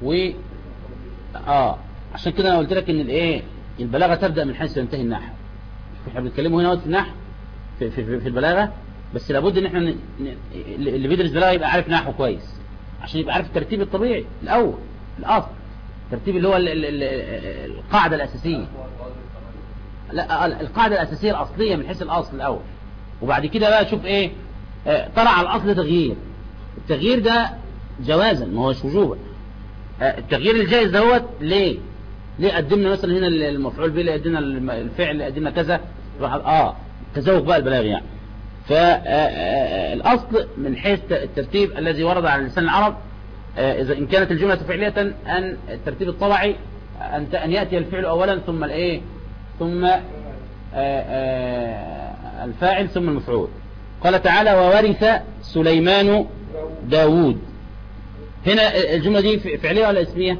عشان كده أنا قلت لك إن الإيه؟ البلاغة تبدأ من حيث ينتهي النحو. احنا بنتكلموا هنا في النحو في البلاغة، بس لابد ان احنا اللي بيدرس بلاغة يبقى عارف نحو كويس عشان يبقى عارف الترتيب الطبيعي الأول الأصل. الترتيب اللي هو القاعدة الأساسية. لا، القاعدة الأساسية الأصلية من حيث الأصل الأول، وبعد كده بقى تشوف إيه طلع على الأصل تغيير. التغيير ده جوازا ما هوش وجوبا. التغيير الجائز دوت ليه قدمنا مثلا هنا المفعول به، اللي قدمنا الفعل، اللي قدمنا كذا، تزوج بقى البلاغ يعني. فالأصل من حيث الترتيب الذي ورد على لسان العرب، إذا إن كانت الجملة فعلية، أن الترتيب الطبعي أن يأتي الفعل أولا ثم الإيه، ثم الفاعل ثم المفعول. قال تعالى: وورث سليمان داود. هنا الجملة دي فعلية ولا اسمية؟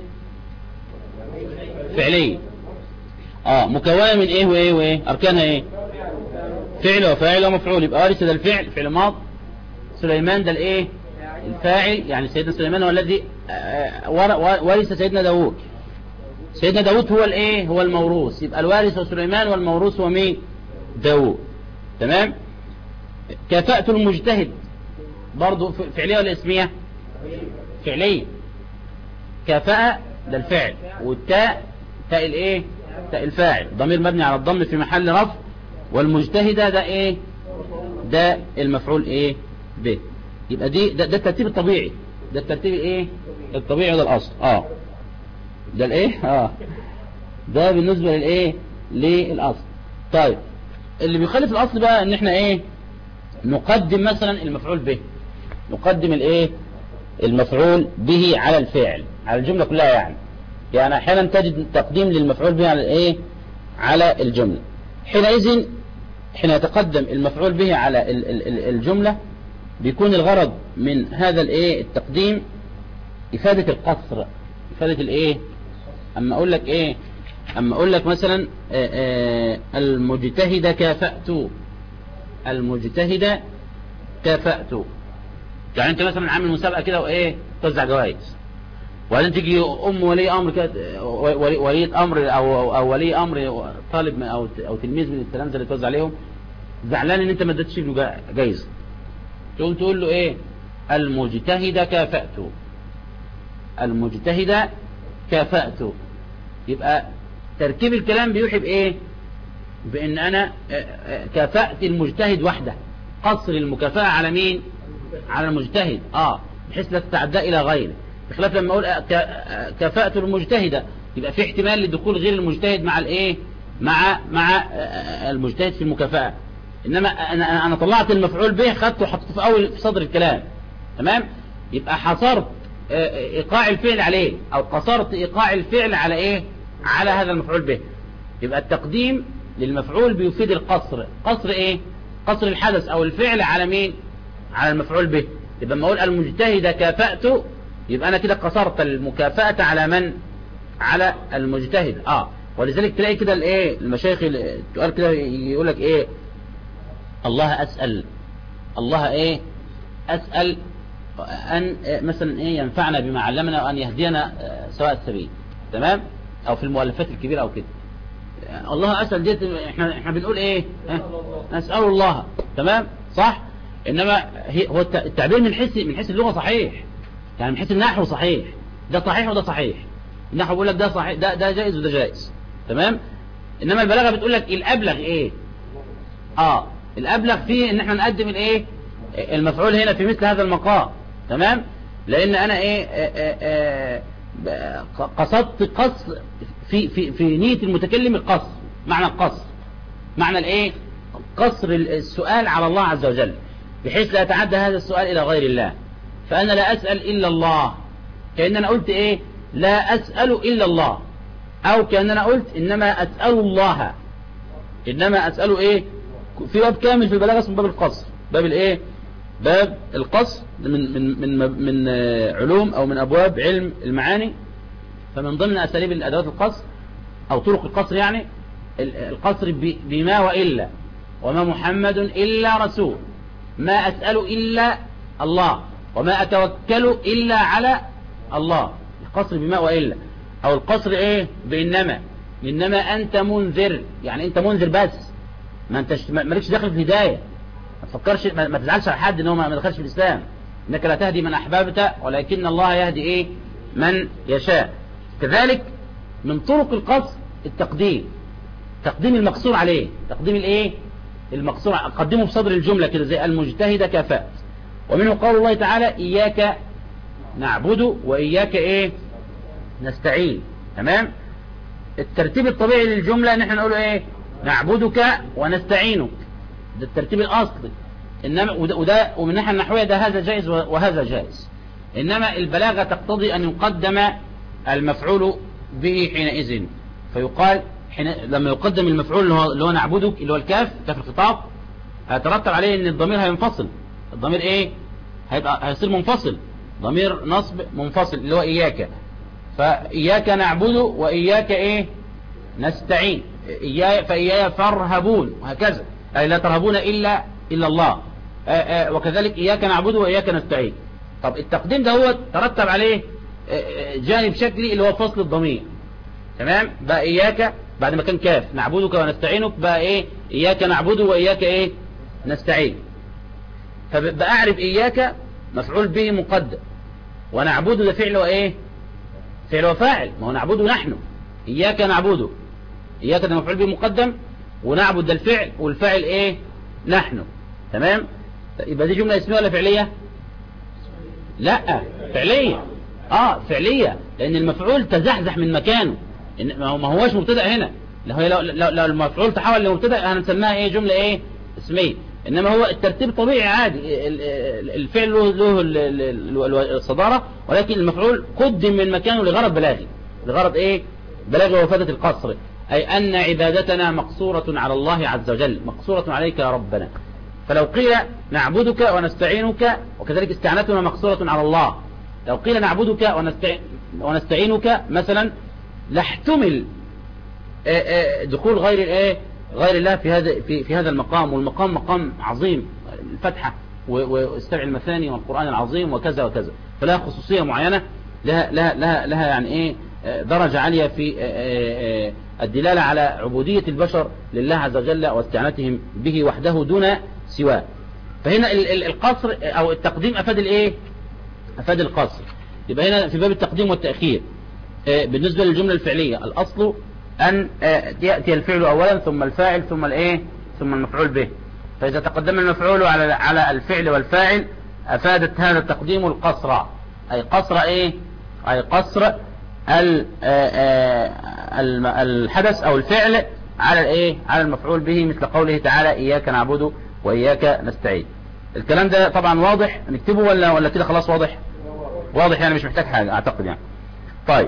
فعلية. مكونة من ايه وايه وايه؟ اركانها ايه؟ فعل وفاعل ومفعول. يبقى وارث ده الفعل، فعل ماض. سليمان ده الايه؟ الفاعل، يعني سيدنا سليمان هو الذي ورث سيدنا داود. سيدنا داود هو الايه؟ هو الموروث. يبقى الوارث هو سليمان والموروث هو مين؟ داود. تمام. كفأت المجتهد برضو فعلية ولا اسمية؟ فعلية. كفأ ده الفعل، والتاء تاء الايه؟ تاء الفاعل، ضمير مبني على الضم في محل رفع. والمجتهدة ده ايه؟ ده المفعول ايه؟ به. يبقى ده الترتيب الطبيعي. ده الترتيب الايه؟ الطبيعي، وده الاصل. ده الايه؟ ده بالنسبة للايه؟ للاصل. طيب اللي بيخالف الاصل بقى ان احنا ايه؟ نقدم مثلا المفعول به، نقدم الايه؟ المفعول به على الفعل، على الجملة كلها يعني احيانا تجد تقديم للمفعول به على الايه؟ على الجملة. حينئذ حين يتقدم المفعول به على الجملة بيكون الغرض من هذا الايه؟ التقديم إفادة القصر، إفادة الايه؟ اما اقول لك ايه؟ اما اقول لك مثلا المجتهد كافأت، المجتهد كافأت. يعني انت مثلا عامل مسابقة كده وايه؟ توزع جوائز، وبعدين تيجي ولي امر كده، ولي امر او ولي امر طالب او تلميذ من التلامذه اللي توزع عليهم زعلان ان انت ما اديتش له جايزه، تقوم تقول له ايه؟ المجتهد كافأت، المجتهد كافأت. يبقى تركيب الكلام بيوحي بايه؟ بان انا كافأت المجتهد وحده، قصر المكافأة على مين؟ على المجتهد، بحيث لا تتعدى الى غيره. بخلاف لما اقول كفاءة المجتهدة، يبقى في احتمال لدخول غير المجتهد مع الايه؟ مع المجتهد في المكافأة. انما انا طلعت المفعول به، خدته وحطيته في صدر الكلام. تمام. يبقى حصرت ايقاع الفعل عليه، او قصرت ايقاع الفعل على ايه؟ على هذا المفعول به. يبقى التقديم للمفعول بيفيد القصر. قصر ايه؟ قصر الحدث او الفعل على مين؟ على المفعول به. يبقى لما اقول المجتهد كافأت، يبقى انا كده قصرت المكافأة على من؟ على المجتهد. ولذلك تلاقي كده الايه؟ المشايخ تقول كده يقول لك ايه؟ الله اسأل، الله ايه؟ اسأل ان مثلا ايه؟ ينفعنا بما علمنا وان يهدينا سواء السبيل. تمام. او في المؤلفات الكبيرة او كده، الله اسأل ديت احنا بنقول ايه؟ نسأل الله. تمام. صح. انما هو التعبير من حيث اللغة صحيح، يعني من حيث النحو صحيح، ده صحيح وده صحيح. النحو بيقول لك ده صحيح، ده جائز وده جائز. تمام. انما البلاغة بتقول لك الابلغ ايه؟ الابلغ فيه ان احنا نقدم الايه؟ المفعول هنا في مثل هذا المقام. تمام. لان انا ايه؟ قصدت قصر في نية المتكلم، القصر، معنى القصر، معنى الايه؟ قصر السؤال على الله عز وجل، بحيث لا يتعدى هذا السؤال الى غير الله. فانا لا اسأل الا الله، كأن انا قلت ايه؟ لا اسأل الا الله، او كأن انا قلت انما اسأل الله، انما اسأل ايه؟ في باب كامل في البلاغة اسمه باب القصر. باب الايه؟ باب القصر من علوم او من ابواب علم المعاني. فمن ضمن اساليب الادوات القصر او طرق القصر يعني القصر بما والا، وما محمد الا رسول، ما اسأل الا الله، وما اتوكل الا على الله. القصر بما والا، او القصر ايه؟ بانما، انما انت منذر، يعني انت منذر بس، ما انتش مالكش داخل في الهدايه. ما تفكرش، ما تزعلش على حد ان هو ما دخلش في الاسلام. انك لا تهدي من احببت ولكن الله يهدي ايه؟ من يشاء. كذلك من طرق القصر تقديم المقصور عليه، تقديم الايه المقصور، قدمه في صدر الجملة كده زي المجتهد كفاء. ومنه قول الله تعالى إياك نعبد وإياك ايه نستعين. تمام. الترتيب الطبيعي للجملة ان احنا نقول ايه نعبدك ونستعينك، ده الترتيب الاصلي. انما وده ومن الناحية النحوية ده هذا جائز وهذا جائز. انما البلاغة تقتضي ان يقدم المفعول به حينئذ، فيقال لما يقدم المفعول اللي هو نعبدك اللي هو كاف الخطاب، هيترتب عليه ان الضمير هينفصل. الضمير ايه هيصير منفصل، ضمير نصب منفصل اللي هو إياك. فإياك نعبد وإياك ايه نستعين، فإياي فارهبون، وهكذا أي لا ترهبون إلا الله. وكذلك إياك نعبد وإياك نستعين. طب التقديم ده هو ترتب عليه جانب شكلي اللي هو فصل الضمير. تمام. بقى إياك بعد ما كان كاف نعبدك ونستعينك بقى ايه إياك نعبد وإياك ايه نستعين. فبقى أعرف إياك مفعول به مقدم، ونعبد ده فعل وايه فعل وفاعل، ما هو نعبد نحن. إياك نعبد، إياك ده مفعول به مقدم، ونعبد ده الفعل، والفاعل ايه نحن. تمام. يبقى دي جملة اسمية ولا فعلية؟ لا فعلية. فعلية، لأن المفعول تزحزح من مكانه، ما هوش مبتدأ هنا. لو المفعول تحول لمبتدأ هنسميها ايه جملة ايه اسمية. انما هو الترتيب طبيعي عادي، الفعل له الصدارة، ولكن المفعول قدم من مكانه لغرض بلاغي، لغرض ايه بلاغي وفادة القصر، اي ان عبادتنا مقصورة على الله عز وجل، مقصورة عليك يا ربنا. فلو قيل نعبدك ونستعينك، وكذلك استعانتنا مقصورة على الله، لو قيل نعبدك ونستعينك مثلا لاحتمل دخول غير الله في هذا المقام، والمقام مقام عظيم، الفتحة والسبع المثاني والقرآن العظيم وكذا وكذا، فلها خصوصية معينة، لها يعني ايه درجة عالية في الدلالة على عبودية البشر لله عز وجل واستعانتهم به وحده دون سواه. فهنا القصر او التقديم افاد القصر. يبقى هنا في باب التقديم والتأخير بالنسبة للجملة الفعلية الأصل أن يأتي الفعل أولا ثم الفاعل ثم المفعول به. فإذا تقدم المفعول على الفعل والفاعل أفادت هذا التقديم القصر، أي قصر أي قصر الحدث أو الفعل على المفعول به، مثل قوله تعالى إياك نعبد وإياك نستعين. الكلام ده طبعا واضح، نكتبه ولا كده خلاص واضح يعني مش محتاج حاجة أعتقد يعني. طيب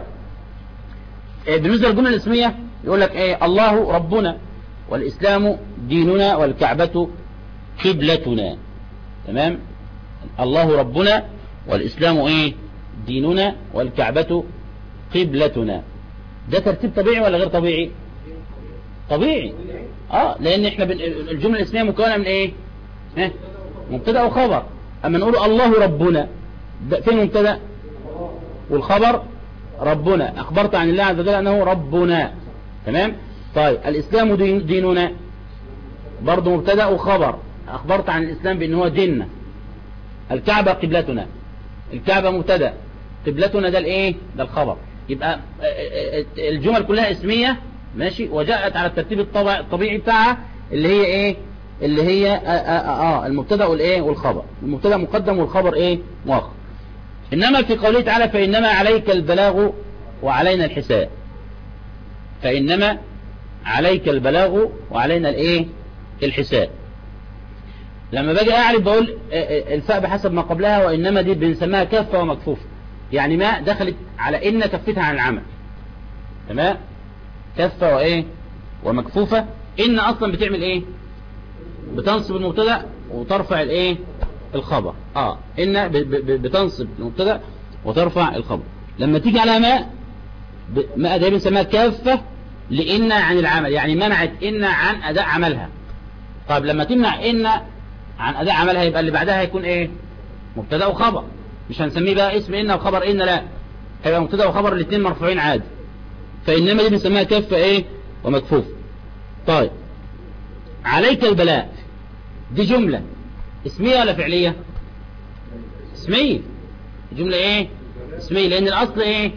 بالنسبة للجملة الاسمية يقول لك الله ربنا والإسلام ديننا والكعبة قبلتنا. تمام. الله ربنا والإسلام ديننا والكعبة قبلتنا. ده ترتيب طبيعي ولا غير طبيعي؟ طبيعي. لأن احنا الجملة الاسمية مكونة من مبتدأ وخبر. أما نقول الله ربنا فين مبتدأ والخبر؟ ربنا، أخبرت عن الله عز وجل أنه ربنا. تمام. طيب الإسلام ديننا برضو مبتدأ وخبر، أخبرت عن الإسلام بأنه هو ديننا. الكعبة قبلتنا، الكعبة مبتدأ، قبلتنا ده ده الخبر. يبقى الجمل كلها اسمية ماشي، وجاءت على الترتيب الطبيعي بتاعها اللي هي اللي هي المبتدأ والخبر. المبتدأ مقدم والخبر مؤخر. إنما في قوله تعالى فإنما عليك البلاغ وعلينا الحساب، فإنما عليك البلاغ وعلينا الحساب. لما باجي أعرف بقول الفاء بحسب ما قبلها، وإنما دي بنسميها كافة ومكفوفة، يعني ما دخلت على إن كفتها عن العمل. تمام. كافة ومكفوفة. إن أصلا بتعمل بتنصب المبتدأ وترفع الخبر. إن بتنصب المبتدأ وترفع الخبر. لما تيجي على ما ده بنسميها كافة لإن عن العمل، يعني منعت إن عن أداء عملها. طيب لما تمنع إن عن أداء عملها يبقى اللي بعدها هيكون مبتدأ وخبر، مش هنسميه بقى اسم إن وخبر إن، لا، هيبقى مبتدأ وخبر الاثنين مرفوعين عادي. فإنما دي بنسميها كافة ومكفوف. طيب عليك البلاء دي جملة اسمية ولا فعلية؟ اسمية. جملة اسمية، لأن الأصل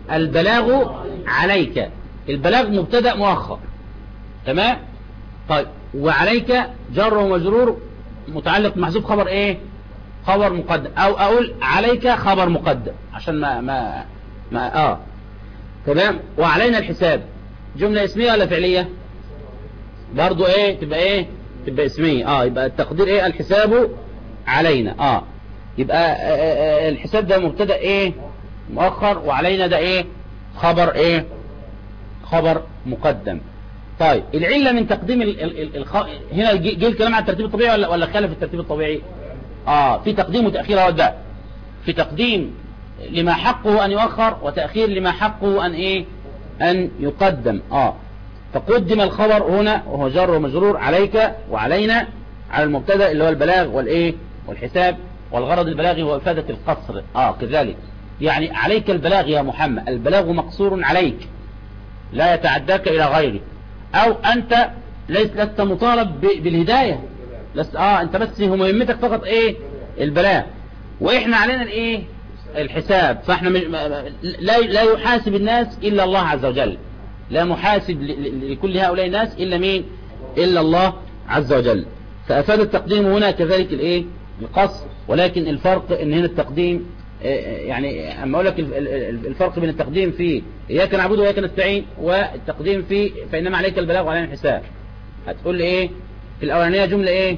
البلاغ عليك. البلاغ مبتدأ مؤخر، تمام. طيب وعليك جر ومجرور متعلق محذوف خبر ايه؟ خبر مقدم، او اقول عليك خبر مقدم عشان ما تمام. وعلينا الحساب جملة اسمية ولا فعلية؟ برضو ايه تبقى ايه؟ تبقى اسمية. يبقى التقدير ايه؟ الحساب علينا. يبقى الحساب ده مبتدأ ايه؟ مؤخر، وعلينا ده ايه؟ خبر ايه؟ خبر مقدم. طيب العلة من تقديم هنا جه الكلام عن الترتيب الطبيعي ولا خالف الترتيب الطبيعي؟ في تقديم وتأخير اهو ده. في تقديم لما حقه ان يؤخر، وتأخير لما حقه ان ايه؟ ان يقدم. فقدم الخبر هنا وهو جر ومجرور عليك وعلينا على المبتدا اللي هو البلاغ والايه؟ والحساب. والغرض البلاغي هو إفادة القصر. كذلك يعني عليك البلاغ يا محمد، البلاغ مقصور عليك لا يتعداك إلى غيرك، أو أنت لست مطالب بالهداية، لست أنت بس مهمتك فقط إيه؟ البلاغ. وإحنا علينا الإيه؟ الحساب. فإحنا لا يحاسب الناس إلا الله عز وجل، لا محاسب لكل هؤلاء الناس إلا مين؟ إلا الله عز وجل. فأفاد التقديم هنا كذلك الإيه؟ القصر. ولكن الفرق ان هنا التقديم يعني اما اقول لك الفرق بين التقديم في اياك نعبد واياك نستعين، والتقديم في فانما عليك البلاغ وعلينا الحساب، هتقول لي ايه في الاولانيه؟ جمله ايه؟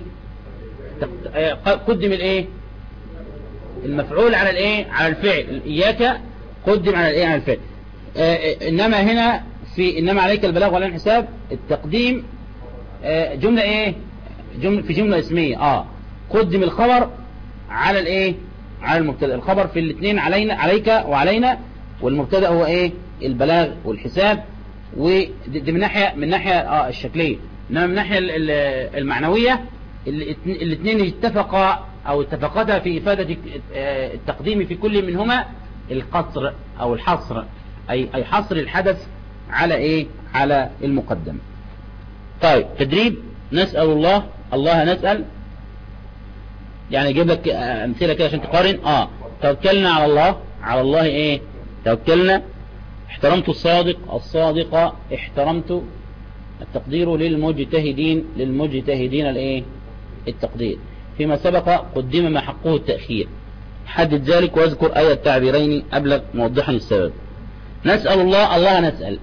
قدم الايه؟ المفعول على الايه؟ على الفعل. اياك قدم على الايه؟ على الفعل. انما هنا في انما عليك البلاغ وعلينا الحساب التقديم جمله ايه؟ في جمله اسميه. قدم الخبر على الايه؟ على المبتدا. الخبر في الاثنين علينا، عليك وعلينا، والمبتدا هو ايه؟ البلاغ والحساب. ودي من ناحيه الشكليه. انما من الناحيه المعنويه الاثنين اتفقا او اتفقتا في افاده التقديم في كل منهما القصر او الحصر، اي حصر الحدث على ايه؟ على المقدم. طيب تدريب. نسأل الله نسأل، يعني اجيب لك امثله كده عشان تقارن. توكلنا على الله ايه؟ توكلنا. احترمت الصادق احترمت. التقدير للمجتهدين الايه؟ التقدير. فيما سبق قدم ما حقه التأخير. حدد ذلك واذكر اي التعبيرين ابلغ موضحا السبب. نسأل الله نسأل.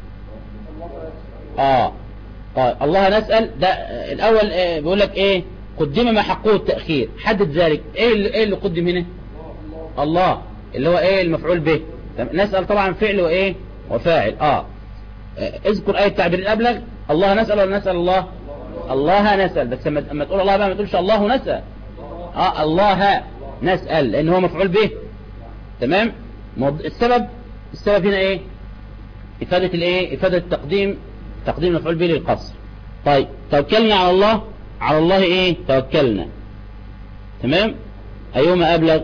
طيب الله نسأل ده الاول بيقول لك ايه؟ قدم ما حقه التأخير. حدد ذلك ايه اللي قدم هنا؟ الله اللي هو ايه؟ المفعول به. نسأل طبعا فعل وايه؟ وفاعل. اذكر اي التعبير الابلغ. الله نسأل ولا نسأل الله نسأل. بس لما تقول الله بقى ما تقولش الله نسأل. الله نسأل لان هو مفعول به، تمام. السبب هنا ايه؟ افادة الايه؟ افادة التقديم، تقديم مفعول به للقصر. طيب توكلنا على الله ايه؟ توكلنا، تمام. ايهما ابلغ؟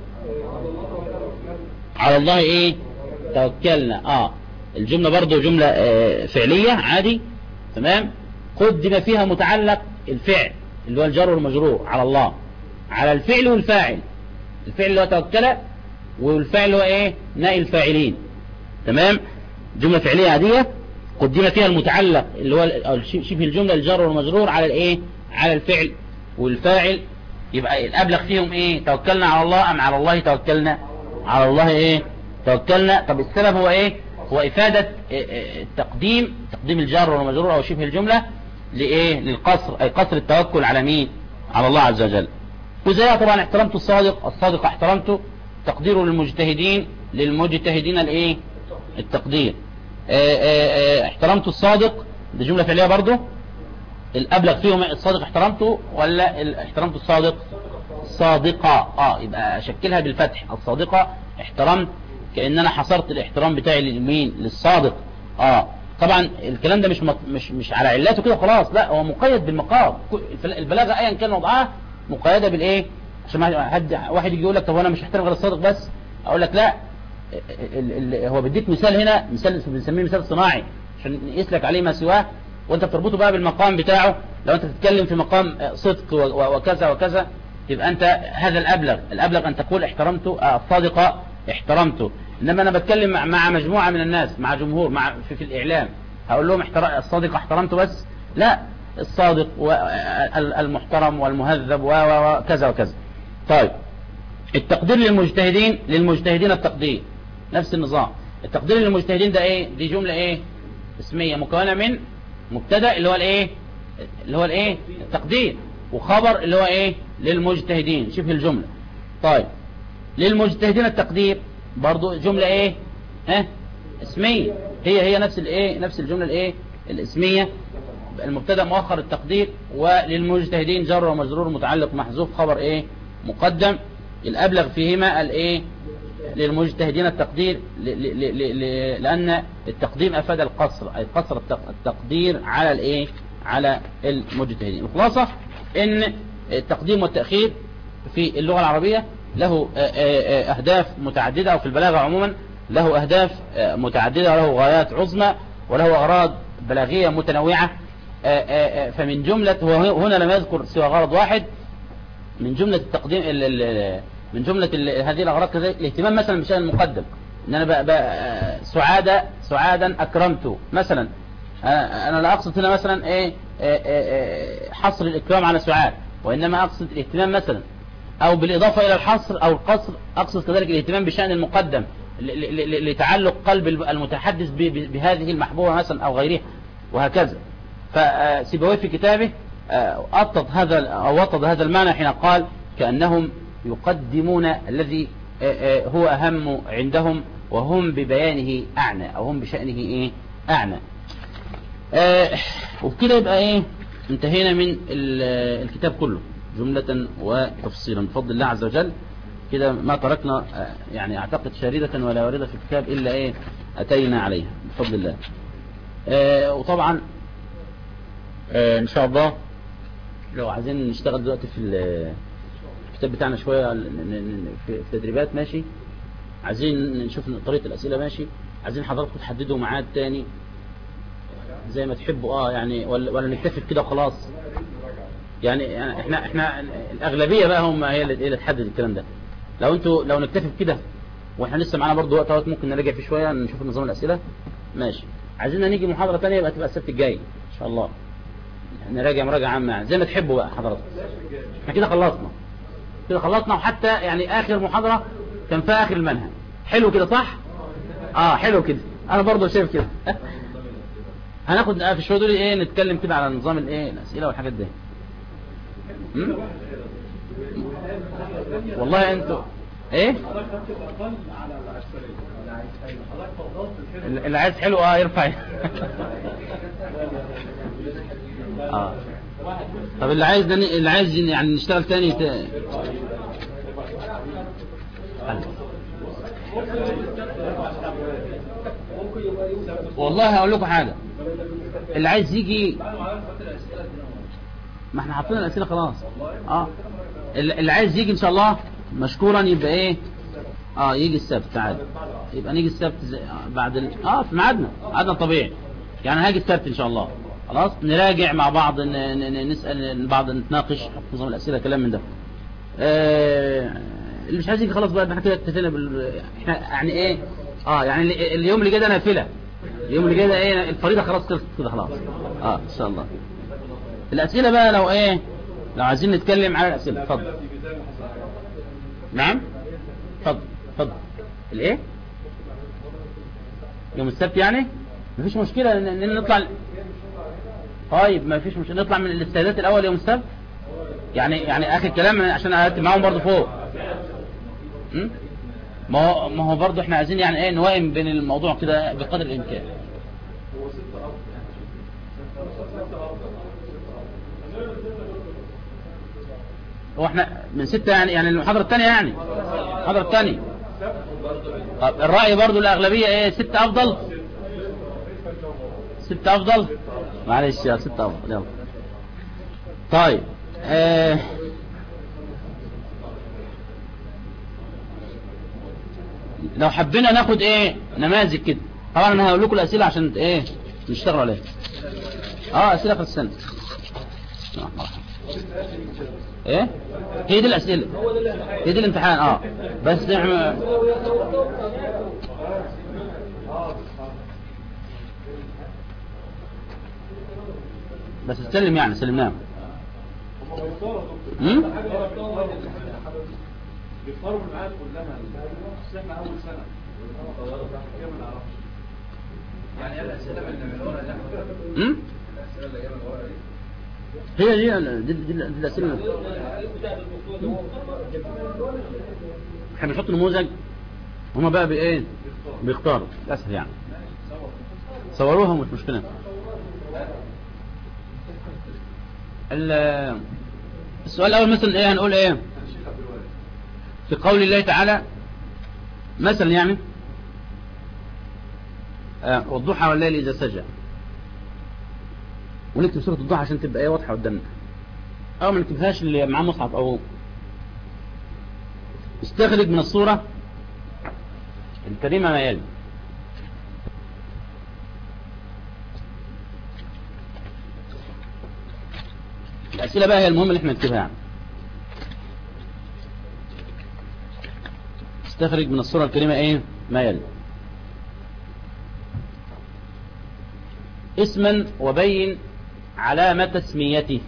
على الله ايه؟ توكلنا. الجملة برضو جملة فعلية عادي، تمام. قدم فيها متعلق الفعل اللي هو الجر والمجرور على الله، على الفعل والفاعل. الفعل اللي هو توكل، والفاعل اللي هو ايه؟ نائب الفاعلين، تمام. جملة فعلية عادية قدم فيها المتعلق اللي هو شبه الجملة الجر والمجرور على الايه؟ على الفعل والفاعل. يبقى الابلغ فيهم ايه؟ توكلنا على الله ام على الله توكلنا؟ على الله ايه؟ توكلنا. طب السبب هو ايه؟ هو افادة تقديم الجر والمجرور او شبه الجملة لايه؟ للقصر، اي قصر التوكل على مين؟ على الله عز وجل. وزيها طبعا احترمت الصادق احترمته. تقديره للمجتهدين الايه؟ التقدير. احترمت الصادق دي جملة فعلية برضو. الابلغ فيهم الصادق احترمته ولا احترمت الصادقة؟ يبقى اشكلها بالفتح. الصادقة احترمت، كأن انا حصرت الاحترام بتاعي لمين؟ للصادق. طبعا الكلام ده مش على علاته كده خلاص، لا هو مقيد بالمقام. البلاغة ايا كان وضعها مقيدة بالايه؟ عشان واحد يجي يقول لك طب انا مش هحترم غير الصادق بس، اقول لك لا. هو بديك مثال هنا، مثال بنسميه مثال صناعي عشان نقيس لك عليه ما سواه، وانت بتربطه بقى بالمقام بتاعه. لو انت تتكلم في مقام صدق وكذا وكذا، يبقى انت هذا الابلغ ان تقول احترمت الصادقة احترمته. انما انا بتكلم مع مجموعة من الناس، مع جمهور، مع في الاعلام، هقول لهم الصادق احترمته بس؟ لا، الصادق والمحترم والمهذب وكذا وكذا. طيب التقدير للمجتهدين التقدير نفس النظام. التقدير للمجتهدين ده ايه؟ دي جملة ايه؟ اسمية مكونة من مبتدا اللي هو الايه التقدير، وخبر اللي هو ايه؟ للمجتهدين، شبه الجملة. طيب للمجتهدين التقدير برضو جملة ايه؟ اسمية، هي نفس الايه؟ نفس الجملة الايه؟ الاسمية، المبتدا مؤخر التقدير، وللمجتهدين جر ومجرور متعلق محذوف خبر ايه؟ مقدم. الابلغ فيهما الايه؟ للمجتهدين التقدير، لان التقديم افاد القصر، اي قصر التقدير على الايه؟ على المجتهدين. الخلاصة ان التقديم والتأخير في اللغة العربية له اهداف متعددة، وفي البلاغة عموما له اهداف متعددة، وله غايات عظمى، وله اغراض بلاغية متنوعة. فمن جملة، هنا لم يذكر سوى غرض واحد من جملة التقديم، من جملة هذه الأغراض كذلك الاهتمام مثلا بشأن المقدم، ان انا سعادا اكرمت مثلا. انا لا اقصد هنا مثلا ايه حصر الاكرام على سعاد، وانما اقصد الاهتمام مثلا، او بالاضافة الى الحصر او القصر اقصد كذلك الاهتمام بشأن المقدم لتعلق قلب المتحدث بهذه المحبوبة مثلا او غيرها وهكذا. فسيبويه في كتابه وطد هذا المعنى حين قال كأنهم يقدمون الذي هو أهم عندهم، وهم ببيانه أعنى، أو هم بشأنه إيه؟ أعنى. وبكده يبقى إيه؟ انتهينا من الكتاب كله جملة وتفصيلا بفضل الله عز وجل. كده ما تركنا يعني أعتقد شاردة ولا واردة في الكتاب إلا إيه؟ أتينا عليها بفضل الله. وطبعا إن شاء الله لو عايزين نشتغل دلوقتي في الكتاب بتاعنا شوية في تدريبات ماشي، عايزين نشوف طريقة الأسئلة ماشي، عايزين حضراتكم تحددوا ميعاد تاني زي ما تحبوا يعني، ولا نكتفي كده وخلاص يعني احنا الأغلبية بقى هم هي اللي تحدد الكلام ده. لو نكتفي كده، واحنا لسه معانا برضو وقت ممكن نراجع فيه شوية نشوف نظام الأسئلة ماشي. عايزين نيجي محاضرة تانية يبقى تبقى السبت الجاي إن شاء الله، نراجع مراجعة عامة زي ما تحبوا بقى حضراتكم. احنا كده خلصنا، وحتى يعني آخر محاضرة كان فيها آخر المنهج. حلو كده صح؟ حلو كده، أنا برضو شايف كده. هناخد في الشوية دول إيه؟ نتكلم كده على نظام الإيه؟ الأسئلة والحاجات دي. والله أنتوا إيه؟ اللي عايز حلو يرفع. طب اللي عايز يعني نشتغل تاني والله هقول لكم حاجة، اللي عايز يجي، ما احنا حاطين الأسئلة خلاص. اللي عايز يجي ان شاء الله مشكورا يبقى ايه؟ يجي السبت تعال، يبقى نيجي السبت بعد في ميعادنا طبيعي يعني. هاجي السبت ان شاء الله خلاص، نراجع مع بعض، نسأل بعض، نتناقش نظام الأسئلة كلام من ده. اللي مش عايز يجي خلاص بقى احنا كده اتفقنا احنا يعني ايه يعني اليوم اللي جاي ده نافلة، اليوم اللي جاي ده ايه؟ الفريضة خلاص خلصت كده خلاص. ان شاء الله الأسئلة بقى لو عايزين نتكلم على الأسئلة اتفضل. نعم اتفضل. الايه؟ يوم السبت يعني مفيش مشكلة ان نطلع. طيب ما فيش مشكلة، نطلع من الاستعدادات الأول يوم السبت يعني آخر كلام عشان أرتب معاهم برضه فوق. ما هو برضه احنا عايزين يعني ايه نوائم بين الموضوع كده بقدر الإمكان. هو احنا من 6 يعني المحاضرة الثانية يعني المحاضرة الثانية. طب الرأي برضه الأغلبية ايه؟ 6 أفضل. 6 أفضل معلش يا 6 أفضل يلا. طيب لو حبينا ناخد ايه نماذج كده، طبعا انا هقول لكم الأسئلة عشان ايه نشتغل عليها. أسئلة في السنة. ايه هي دي الاسئله، هي دي الامتحان. بس احنا بس استلم يعني سلمناه. بيختاروا المعاد كلها، بس احنا اول سنه يعني الاسئله اللي من ورا الاسئله اللي جايه من ورا دي الاسئله. احنا بنحط نموذج، هما بقى بايه بيختاروا للاسف يعني. صوروها مش مشكله. السؤال الاول مثلا ايه هنقول ايه في قول الله تعالى مثلا يعني والضحى والليل اذا سجى، ونكتب سوره الضحى عشان تبقى ايه واضحه قدامنا، او ما نكتبهاش اللي معاه مصحف، او استخرج من الصوره الكريمه ما يلي. الاسئله بقى هي المهم اللي احنا نكتبها يعني. استخرج من الصورة الكريمة ايه ما يلي. اسما وبين علامة تسميته.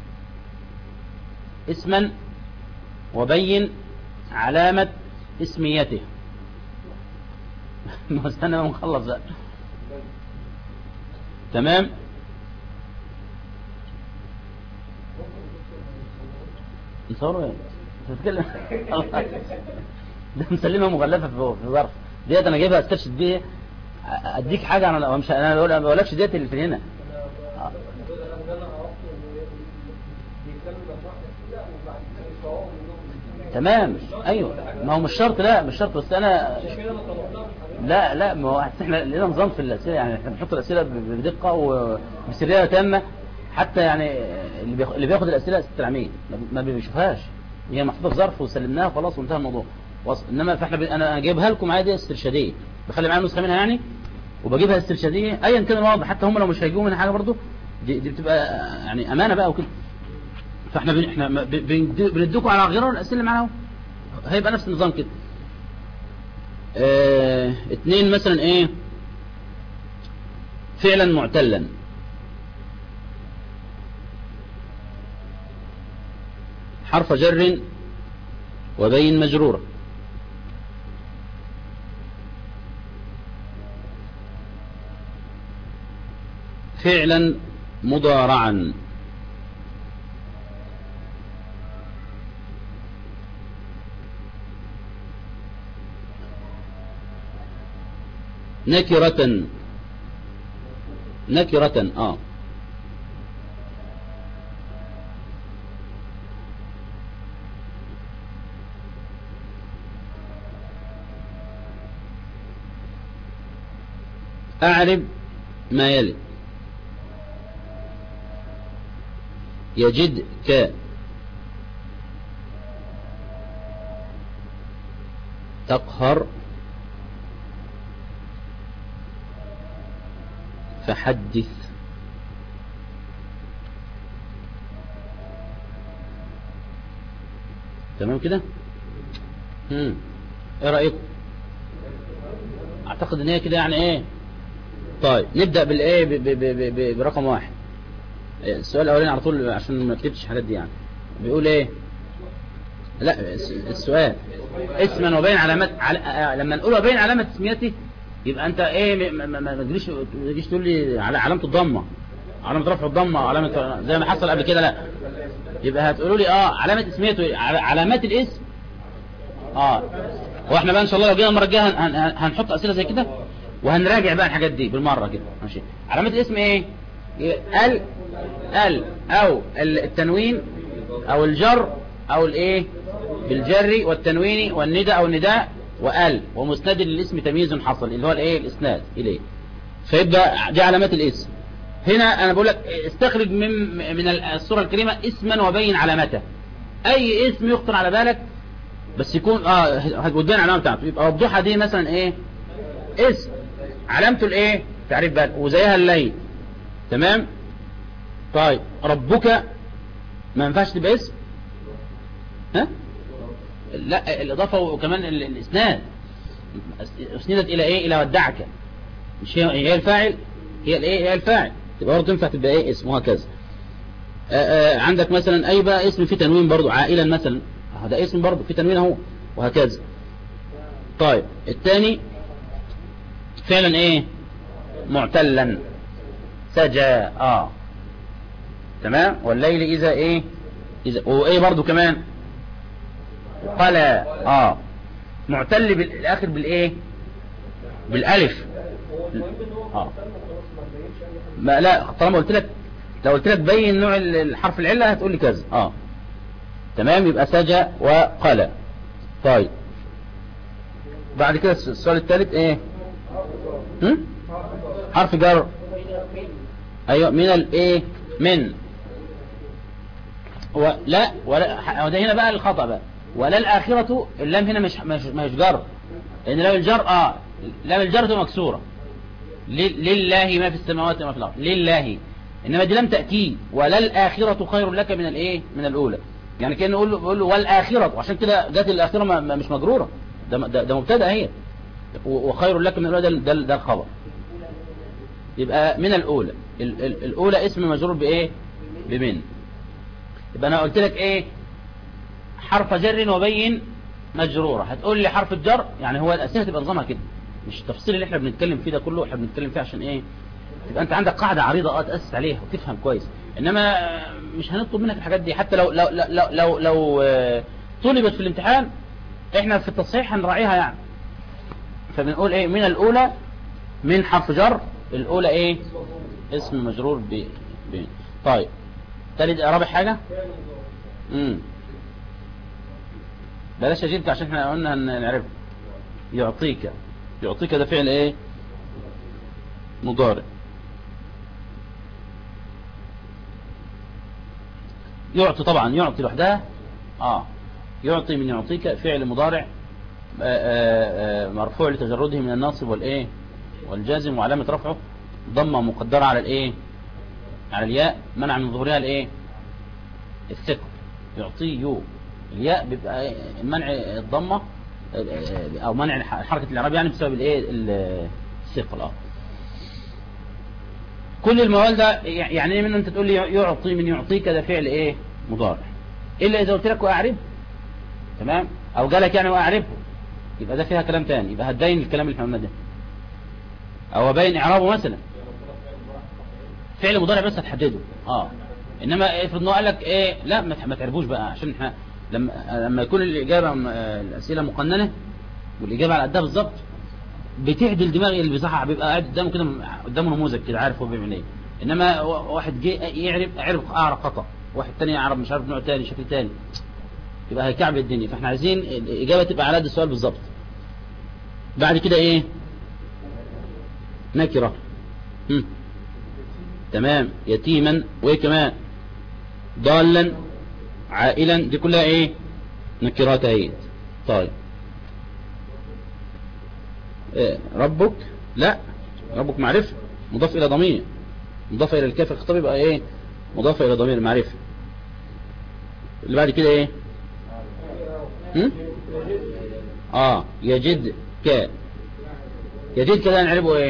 اسما وبين علامة اسميته. ما استنى ما نخلص بقى. تمام. نصوره ايه تتكلم ده مسلمة مغلفة في ظرف ديت، انا جايبها استرشد بيها اديك حاجة. انا مش انا ما بقولكش ديت اللي في هنا. تمام ايوه، ما هو مش شرط، لا مش شرط، بس انا لا ما هو احنا لنا نظام في الاسئله يعني. احنا بنحط الاسئله بدقه وبسريه تامه، حتى يعني اللي بياخد الاسئله ست العميد ما بيشوفهاش، هي محطوطه في ظرف وسلمناها وخلاص وانتهى الموضوع. انما فاحنا انا جايبها لكم عادي استرشاديه، بخلي معايا نسخه منها يعني، وبجيبها استرشاديه ايا كان الوضع، حتى هم لو مش هيجيبوا منها حاجه برضه دي بتبقى يعني امانه بقى وكده. فاحنا احنا بندوكم على غيره الاسئله اللي معانا، هيبقى نفس النظام كده. اتنين مثلا ايه فعلا معتلا. حرف جر وبين مجرورة. فعلا مضارعا. نكرة أعرب ما يلي. يجدك تقهر فحدث. تمام كده. ايه رأيكم؟ اعتقد ان هي كده يعني ايه. طيب نبدأ بالايه برقم واحد. السؤال الاولاني على طول عشان ما كتبتش الحاجات دي يعني. بيقول ايه؟ لا السؤال اسما وبين علامات لما نقول وبين علامة تسميته يبقى انت ايه ما تجيش تقول لي على علامة الضمة، علامة رفع الضمة، علامة زي ما حصل قبل كده. لا يبقى هتقولوا لي علامة اسميته علامات الاسم. واحنا بقى ان شاء الله لو جينا المره الجايه هنحط اسئله زي كده وهنراجع بقى الحاجات دي بالمره كده. ماشي. علامات الاسم ايه؟ ال او التنوين او الجر او الايه بالجر والتنوين والندى او النداء وال ومسند للاسم تمييز حصل اللي هو الايه الاسناد اليه. فيبقى دي علامات الاسم. هنا انا بقول لك استخرج من السوره الكريمه اسما وبين علامته. اي اسم يخطر على بالك بس يكون هتبين علامه بتاعته. يبقى الضحى دي مثلا ايه؟ اسم علامته الايه؟ تعريف بقى وزيها الليل. تمام. طيب ربك ما ينفعش تبقى اسم. ها لا الإضافة وكمان الإسناد أسندت إلى إيه؟ إلى ودعك، مش هي الفاعل، هي الإيه؟ هي الفاعل، تبقى برضه تنفع تبقى إيه؟ اسم، وهكذا. عندك مثلا أي بقى اسم فيه تنوين برضه، عائلا مثلا هذا اسم برضه فيه تنوين أهو، وهكذا. طيب الثاني فعلا إيه؟ معتلا، سجى. تمام. والليل إذا إيه؟ إذا وإيه برضه كمان؟ قلى. معتل بالآخر بالإيه؟ بالألف. ما لا، طالما قلت لك، لو قلت لك بين نوع الحرف العلة هتقول لي كذا. تمام. يبقى سجى وقلى. طيب بعد كده السؤال الثالث ايه؟ حرف جر. ايوه من الايه؟ من ولا وده هنا بقى الخطأ بقى، ولا الآخرة. اللام هنا مش جر، لأن لام الجر لام الجر مكسورة. لله ما في السماوات وما في الأرض، لله. إنما دي لام تأكيد، ولا الآخرة خير لك من الايه؟ من الأولى. يعني كأنه يقول له والآخرة، وعشان كده جت الآخرة مش مجرورة، ده مبتدأ هي، وخير لك من الأولى ده الخبر. يبقى من الأولى. الأولى اسم مجرور بإيه؟ بمن. يبقى أنا قلت لك إيه؟ حرف جر وبين مجرورة. هتقول لي حرف الجر، يعني هو الأسئلة تبقى نظامها كده، مش التفصيل اللي احنا بنتكلم فيه ده كله احنا بنتكلم فيه عشان ايه؟ تبقى انت عندك قاعدة عريضة تأسس عليها وتفهم كويس. انما مش هنطلب منك الحاجات دي، حتى لو طلبت في الامتحان احنا في التصحيح هنراعيها يعني. فبنقول ايه؟ من الأولى، من حرف جر، الأولى ايه؟ اسم مجرور ب. طيب تالت رابع حاجة بلاش اجيبك عشان احنا قلنا هنعرفه. يعطيك. يعطيك ده فعل ايه؟ مضارع. يعطي طبعا، يعطي لوحدها. يعطي من يعطيك فعل مضارع مرفوع لتجرده من الناصب والايه؟ والجازم، وعلامة رفعه ضمة مقدرة على الايه؟ على الياء، منع من ظهورها الايه؟ الثقل. يعطي الياء بيبقى منع الضمة او منع حركة الاعراب يعني بسبب الايه؟ الثقل. كل الموال ده يعني ايه؟ من انت تقول لي يعطي من يعطيك ده فعل ايه؟ مضارع، الا اذا قلت لك واعرب. تمام. او جالك يعني واعربه، يبقى ده فيها كلام تاني، يبقى هتبين الكلام اللي احنا قلناه ده، او باين اعرابه مثلا فعل مضارع بس هتحدده. انما افرض انه قال لك ايه؟ لا ما تعرفوش بقى، عشان احنا لما يكون الاجابه الاسئله مقننه والاجابه على قدها بالظبط بتعدل دماغي اللي بيصحح، بيبقى قاعد قدامه كده، قدامه نموذج كده عارف هو بيعمل ايه. انما واحد جه يعرف اعرف خطا، واحد تاني يعرف مش عارف نوع تاني شكل تاني، يبقى هيكعب الدنيا. فاحنا عايزين الاجابه تبقى على قد السؤال بالظبط. بعد كده ايه؟ نكره. تمام. يتيما، وايه كمان؟ ضالا، عائلا، دي كلها ايه؟ نكرات اهي. طيب ربك، لا ربك معرفة مضاف الى ضمير، مضاف الى الكاف الخطاب، يبقى ايه؟ مضاف الى ضمير معرفة. اللي بعد كده ايه؟ يجد ك. يجد كده نعرفه ايه؟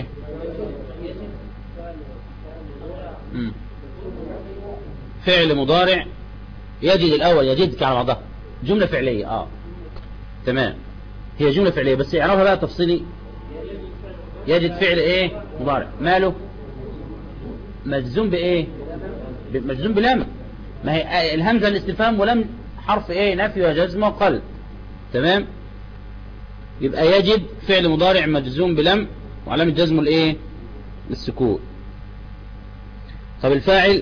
فعل مضارع. يجد الاول، يجد على بعضها جملة فعلية. تمام. هي جملة فعلية بس اعرفها بقى تفصيلي. يجد فعل ايه؟ مضارع. ماله؟ مجزوم بايه؟ مجزوم بلام. ما هي الهمزة الاستفهام، ولم حرف ايه؟ نفي وجزم وقلب. تمام. يبقى يجد فعل مضارع مجزوم بلام، وعلامة جزمه الايه؟ السكون. طب الفاعل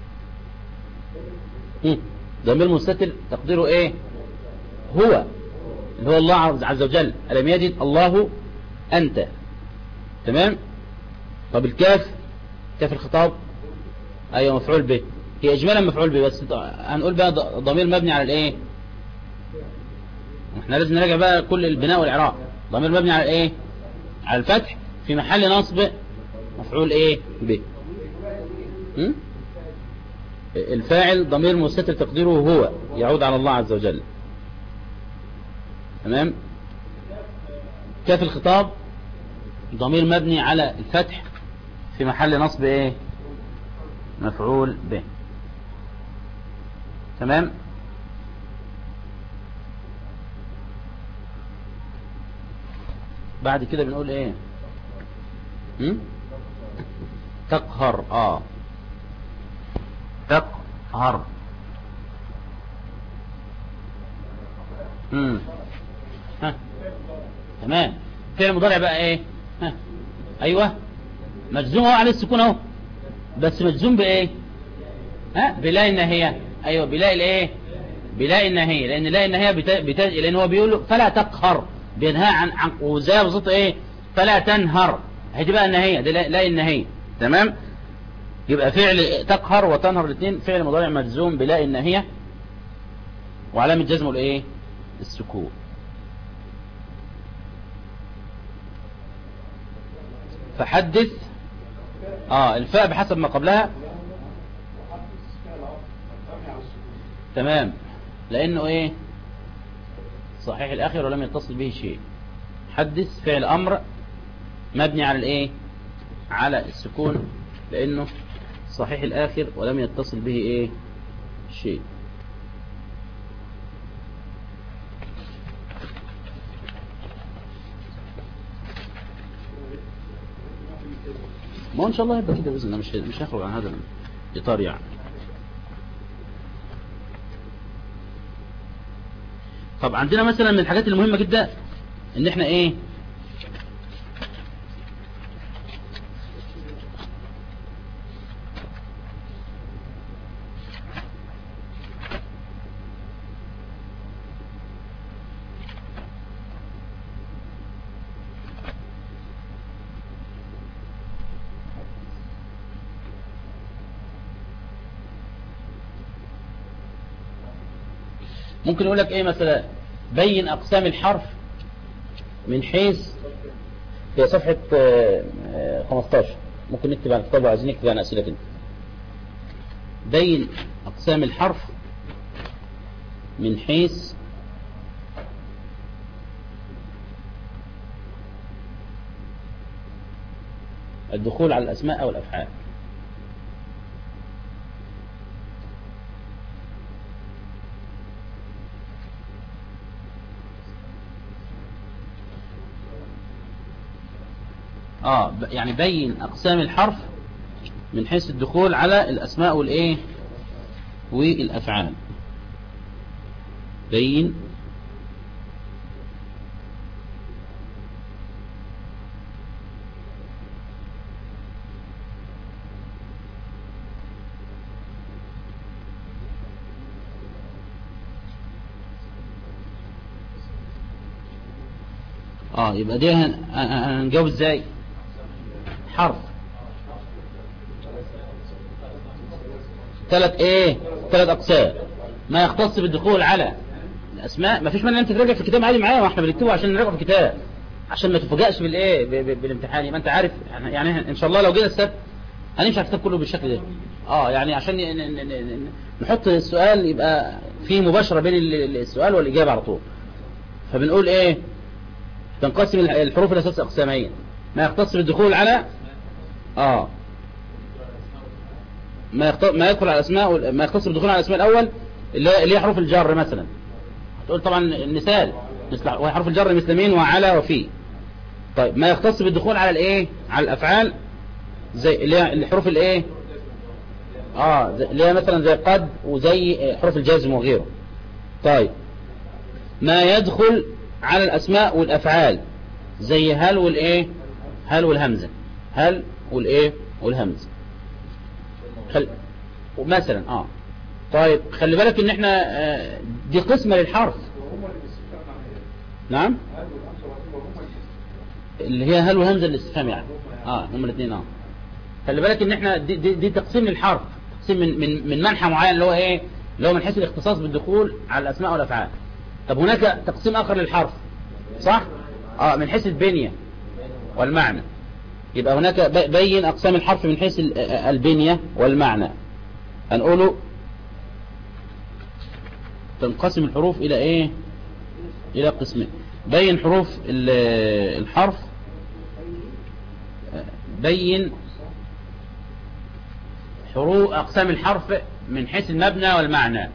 ضمير مستتر تقديره ايه؟ هو، اللي هو الله عز وجل. ألم يجد الله أنت. تمام. طب الكاف، كاف الخطاب، ايوه مفعول به، هي اجمالا مفعول به، بس هنقول بقى ضمير مبني على الايه؟ احنا لازم نراجع بقى كل البناء والاعراب. ضمير مبني على الايه؟ على الفتح، في محل نصب مفعول ايه؟ به. الفاعل ضمير مستتر تقديره هو يعود على الله عز وجل. تمام. كاف الخطاب ضمير مبني على الفتح في محل نصب ايه؟ مفعول به. تمام. بعد كده بنقول ايه؟ تقهر. تقهر. ها. تمام. فعل مضارع بقى ايه؟ ها. ايوه مجزوم اهو عليه السكون اهو، بس مجزوم بايه؟ بلا الناهية. ايوه بلا الايه؟ بلا الناهية، لان لا الناهية لان هو بيقول فلا تقهر، بينهى عن وزي بصوت ايه؟ فلا تنهر. هدي بقى الناهية، دي لا الناهية. تمام. يبقى فعل تقهر وتنهر الاثنين فعل مضارع مجزوم بلا الناهية، وعلامة جزمه الايه؟ السكون. فحدث الفاء بحسب ما قبلها. تمام. لانه ايه؟ صحيح الاخر ولم يتصل به شيء. حدث فعل امر مبني على الايه؟ على السكون، لانه صحيح الاخر ولم يتصل به ايه؟ شيء. ما ان شاء الله يبقى كده باذن الله، مش هيخرج عن هذا الاطار يعني. طب عندنا مثلا من الحاجات المهمة جدا ان احنا ايه؟ ممكن يقول لك ايه مثلا؟ بين اقسام الحرف من حيث، في صفحة 15. ممكن نكتب عن الكتاب وعايزين نكتب عن اسئلة كده. بين اقسام الحرف من حيث الدخول على الاسماء او الافعال. يعني بين أقسام الحرف من حيث الدخول على الأسماء والإيه والأفعال. بين يبقى دي هنجاوب ازاي؟ حرف ثلاث أقسام. ما يختص بالدخول على الأسماء. ما فيش مانع أنت تراجع في الكتاب عادي معايا، واحنا بنكتبه عشان نراجع في الكتاب، عشان ما تفاجئش بالايه بالامتحان. يبقى انت عارف يعني ان شاء الله لو جينا السبت هنمشي على الكتاب كله بالشكل ده. يعني عشان نحط السؤال يبقى فيه مباشرة بين السؤال والإجابة على طول. فبنقول ايه؟ تنقسم الحروف الى 6 اقسامين. ما يختص بالدخول على ما يدخل على الاسماء، ما يختص بالدخول على الاسماء الاول اللي هي حروف الجر مثلا. تقول طبعا المثال مثل حروف الجر مثل مين وعلى وفي. طيب ما يختص بالدخول على الايه؟ على الافعال زي اللي هي الحروف الايه؟ اللي هي مثلا زي قد وزي حروف الجزم وغيره. طيب ما يدخل على الاسماء والافعال زي هل والايه؟ هل والهمزه. هل والايه؟ والهمزه مثلا. طيب خلي بالك ان احنا دي قسمه للحرف. نعم اللي هي هل والهمزه الاستفهام يعني. هم الاثنين. خلي بالك ان احنا دي تقسيم للحرف، تقسيم من منحى معين اللي هو ايه؟ اللي هو من حيث الاختصاص بالدخول على الاسماء والافعال. طب هناك تقسيم اخر للحرف صح؟ من حيث البنية والمعنى. يبقى هناك بين اقسام الحرف من حيث البنية والمعنى. هنقوله تنقسم الحروف إلى إيه؟ إلى قسمين. بين حروف الحرف، بين حروف أقسام الحرف من حيث المبنى والمعنى.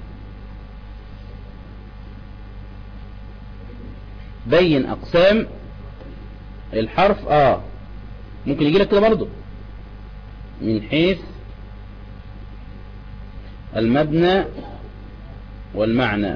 بين أقسام الحرف ممكن يجي لك كده برضه من حيث المبنى والمعنى.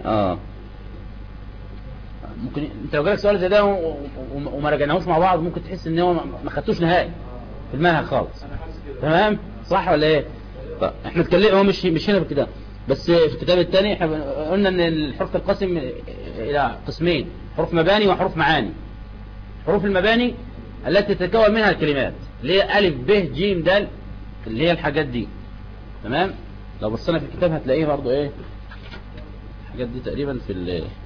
ممكن انت لو جالك سؤال زي ده وما رجعناهوش مع بعض ممكن تحس ان هو ما خدتوش نهائي في المنهج خالص. تمام صح ولا ايه؟ طب احنا اتكلمنا، هو مش هنا في الكتاب، بس في الكتاب الثاني احنا قلنا ان الحروف تنقسم الى قسمين: حروف مباني وحروف معاني. حروف المباني التي تتكون منها الكلمات، اللي هي ألف ب ج د، اللي هي الحاجات دي. تمام. لو بصينا في الكتاب هتلاقيه برضو ايه الحاجات دي تقريبا في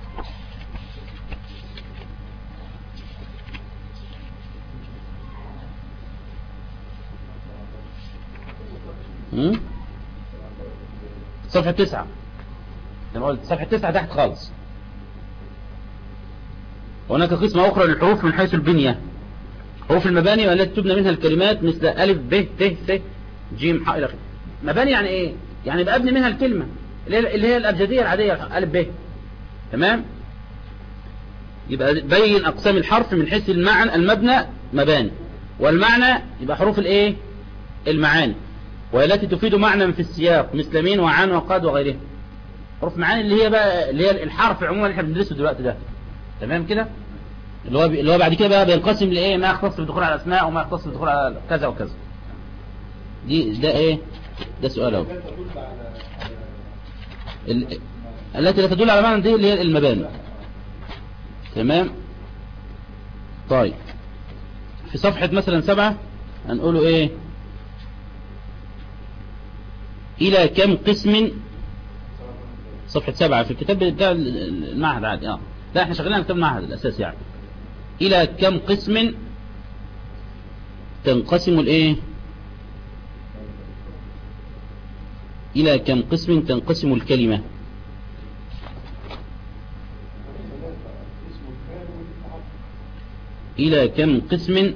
صفحة 9. زي ما قلت صفحة 9 تحت خالص. هناك قسمة أخرى للحروف من حيث البنية: حروف المباني والتي تبنى منها الكلمات مثل ألف ب ت ث ج ح إلى آخره. مباني يعني إيه؟ يعني بأبني منها الكلمة اللي هي الأبجدية العادية ألف ب. تمام. يبقى بين أقسام الحرف من حيث المعنى، المبنى مباني، والمعنى يبقى حروف الإيه؟ المعاني، والتي تفيد معنى في السياق مثل مين وعن وقد وغيرها. حروف معاني اللي هي بقى اللي هي الحرف عموما اللي احنا بندرسه دلوقتي ده. تمام كده، اللي هو بعد كده بقى بينقسم لايه: ما يختص بالدخول على الاسماء وما يختص بالدخول على كذا وكذا. ده ايه؟ ده سؤال اهو. التي لا تدل على معنى دي اللي هي المباني. تمام. طيب في صفحة مثلا 7 هنقوله ايه: إلى كم قسم. صفحة 7 في الكتاب بتاع المعهد عادي. لا احنا شغالين على كتاب المعهد الأساس يعني. إلى كم قسم تنقسم الايه؟ إلى كم قسم تنقسم الكلمة. إلى كم قسم،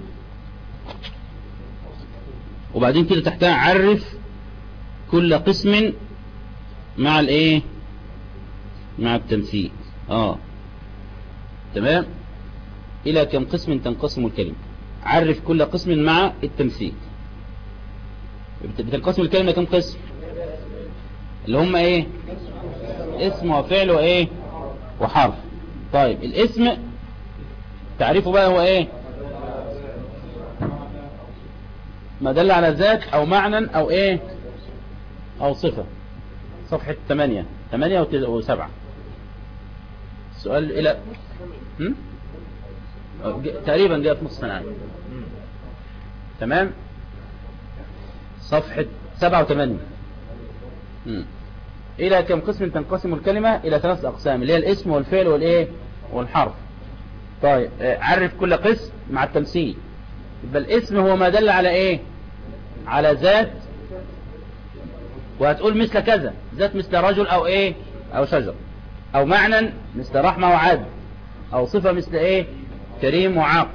وبعدين كده تحتها عرف كل قسم مع الايه؟ مع التمثيل. تمام. الى كم قسم تنقسم الكلمة، عرف كل قسم مع التمثيل. بتنقسم الكلمة كم قسم؟ اللي هم ايه؟ اسم وفعل وايه وحرف. طيب الاسم تعريفه بقى هو ايه؟ ما دل على ذات او معنى او ايه او صفة. صفحة 8 و7. السؤال الى تقريبا جاء في نص سنة. تمام. صفحة 7 و8. الى كم قسم تنقسم الكلمة؟ الى 3 اقسام، اللي هي الاسم والفعل والايه والحرف. طيب عرف كل قسم مع التمثيل. يبقى الاسم هو ما دل على ايه؟ على ذات، وهتقول مثل كذا، ذات مثل رجل او ايه او شجر، او معنى مثل رحمة وعدل، او صفة مثل ايه؟ كريم وعاقل.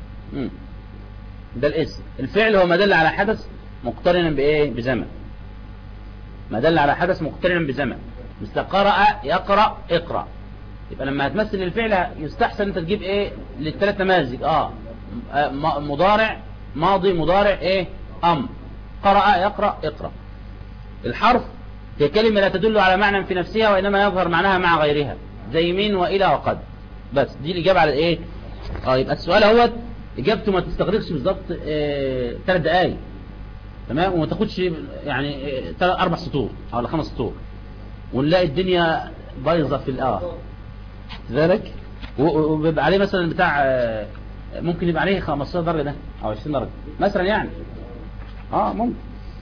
ده الاسم. الفعل هو ما دل على حدث مقترنا بايه؟ بزمن. ما دل على حدث مقترنا بزمن، مثل قرأ يقرأ اقرأ. يبقى لما هتمثل الفعل يستحسن انت تجيب ايه؟ للثلاث نماذج. مضارع، ماضي، مضارع، ايه؟ امر. قرأ يقرأ اقرأ. الحرف هي كلمة لا تدل على معنى في نفسها وإنما يظهر معناها مع غيرها، زي من وإلى وقد. بس دي الإجابة على الإيه؟ يبقى السؤال هو إجابته ما تستغرقش بالضبط 3 دقايق. تمام. وما تاخدش يعني 4 سطور أو 5 سطور، ونلاقي الدنيا بايظة في ذلك. وبيبقى عليه مثلا بتاع ممكن يبقى عليه 15 درجة ده أو 20 درجة مثلا يعني. ممكن.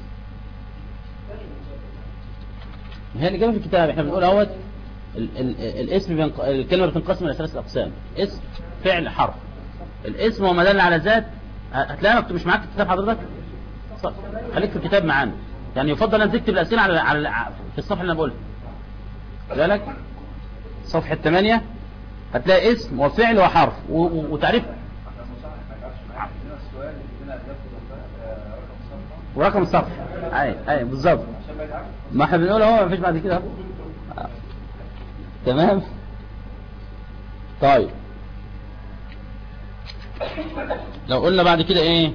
هي الإجابة في الكتاب. احنا بنقول اهوت الاسم الكلمة بتنقسم إلى 3 أقسام: اسم، فعل، حرف. الاسم هو ما دل على ذات. هتلاقي مكتوب مش معاك الكتاب حضرتك؟ خليك في الكتاب معانا، يعني يفضل ان تكتب الأسئلة على في الصفحة اللي انا بقولها. ذلك صفحة 8 هتلاقي اسم وفعل وحرف وتعريف ورقم الصفحة. اي بالظبط، ما احنا بنقول اهو مفيش بعد كده. تمام. طيب لو قلنا بعد كده ايه،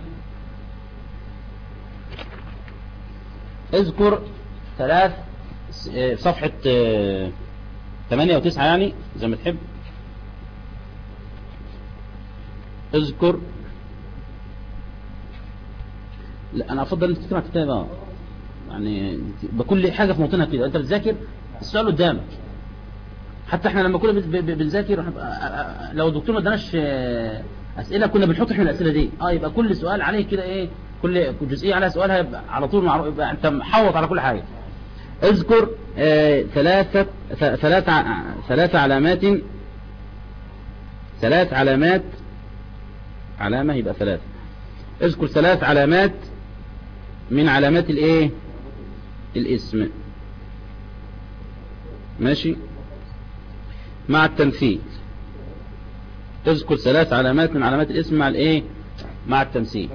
اذكر صفحة 8 و9 يعني زي ما تحب. اذكر، لا انا افضل انت تكتب كتابة يعني بكل حاجة في موطنها كده. انت بتذاكر السؤال قدامك، حتى احنا لما كنا بنذاكر لو الدكتور ما اداناش اسئله كنا بنحط احنا الاسئله دي، يبقى كل سؤال عليه كده ايه، كل جزئيه على سؤالها يبقى على طول معروف، يبقى انت محوط على كل حاجه. اذكر ثلاث علامات، علامه يبقى ثلاثه. اذكر 3 علامات من علامات الايه، الاسم. ماشي، مع التمثيل. اذكر 3 علامات من علامات الاسم مع الايه، مع التمثيل.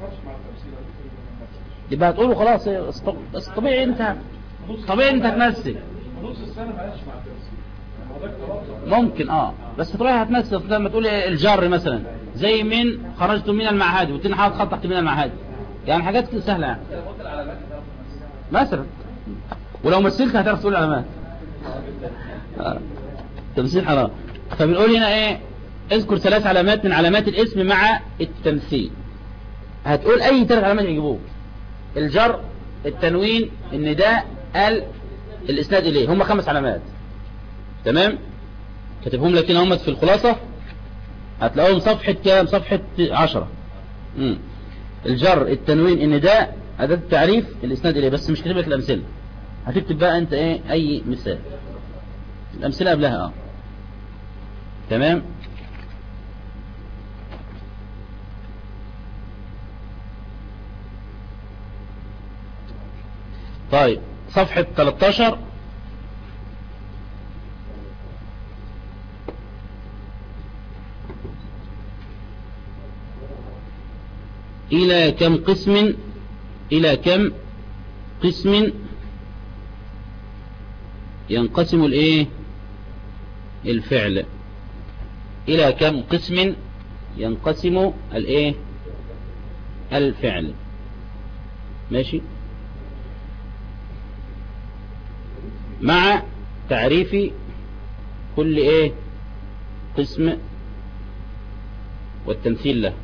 يبقى هتقوله خلاص، بس طبيعي انت هتمثل نص السنه ما عادش مع التمثيل ممكن بس طبيعي هتمثل. لما تقول الجر مثلا زي من خرجت من المعهد وتني حاطط خط تحت من المعهد، يعني حاجات كده سهله يعني مثلا. ولو مثلت هتعرف تقول علامات. تمثيل حرام. فبنقول هنا ايه، اذكر 3 علامات من علامات الاسم مع التمثيل. هتقول اي 3 علامات يجيبوه، الجر، التنوين، النداء، الاسناد اليه. هم 5 علامات. تمام، كاتبهم لك هنا هم في الخلاصة، هتلاقوهم صفحة كام، صفحة 10. الجر، التنوين، النداء، أداة التعريف، الاسناد اليه. بس مش كاتب لك الامثله، هتكتب بقى انت ايه اي مثال، الامثله قبلها. تمام. طيب صفحة 13. إلى كم قسم ينقسم الايه، الفعل. إلى كم قسم ينقسم الايه، الفعل. ماشي، مع تعريف كل ايه قسم والتمثيل له.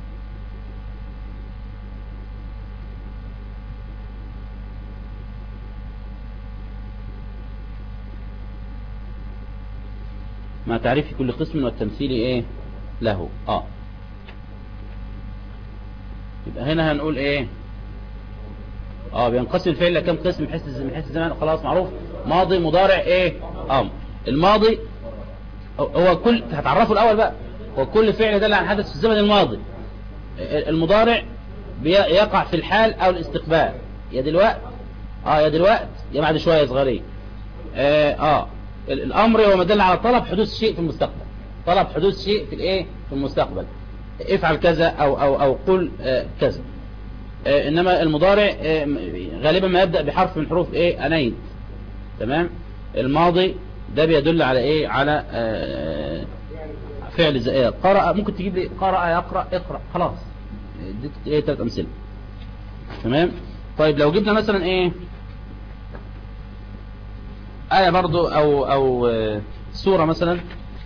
مع تعريف كل قسم والتمثيل ايه له. يبقى هنا هنقول ايه، بينقسم الفعل الى كم قسم من حيث الزمان. خلاص معروف، ماضي، مضارع، ايه، امر. الماضي هو كل، هتعرفه الاول بقى، هو كل فعل دل عن حدث في الزمن الماضي. المضارع يقع في الحال او الاستقبال، يا دلوقت يا بعد شويه صغيرين. الامر هو ما دل على طلب حدوث شيء في المستقبل، طلب حدوث شيء في الايه، في المستقبل. افعل كذا او قل كذا. انما المضارع غالبا ما يبدأ بحرف من حروف ايه، انين. تمام. الماضي ده بيدل على ايه، على فعل زي قرأ. ممكن تجيب لي قرأ، يقرأ، اقرأ، خلاص دي ايه 3 امثله. تمام. طيب لو جبنا مثلا ايه آية برضو او سورة مثلا،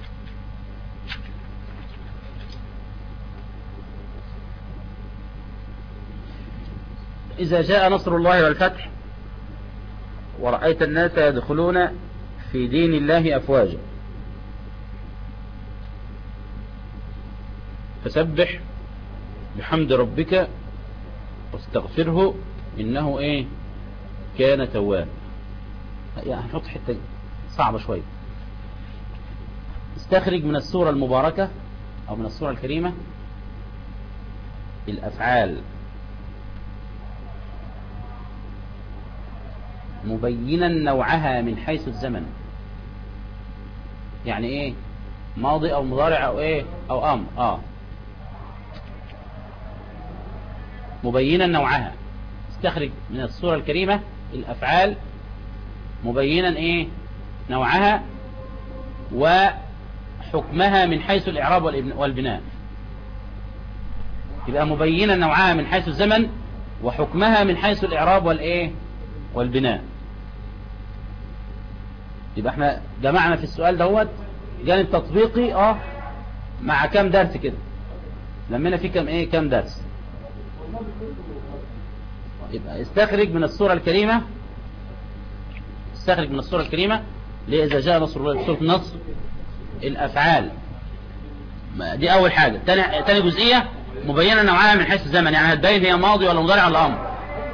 إذا جاء نصر الله والفتح ورأيت الناس يدخلون في دين الله أفواجا فسبح بحمد ربك واستغفره إنه إيه، كان تواب. يعني هنحط حتة صعبة شوية. استخرج من السورة المباركة أو من السورة الكريمة الأفعال مبينا نوعها من حيث الزمن. يعني ايه ماضي او مضارع او ايه او امر. مبينا نوعها، استخرج من الصورة الكريمة الافعال مبينا ايه نوعها وحكمها من حيث الاعراب والبناء. يبقى مبينا نوعها من حيث الزمن وحكمها من حيث الاعراب والايه والبناء. يبقى احنا جمعنا في السؤال دوت جانب تطبيقي مع كام درس كده، لمينا فيه كام درس. يبقى استخرج من الصورة الكريمة لإذا جاء نصر الله، سورة النصر، الأفعال دي أول حاجة. تاني جزئية مبينة نوعها من حيث الزمن، يعني هتبين هي ماضي ولا مضارع ولا أمر،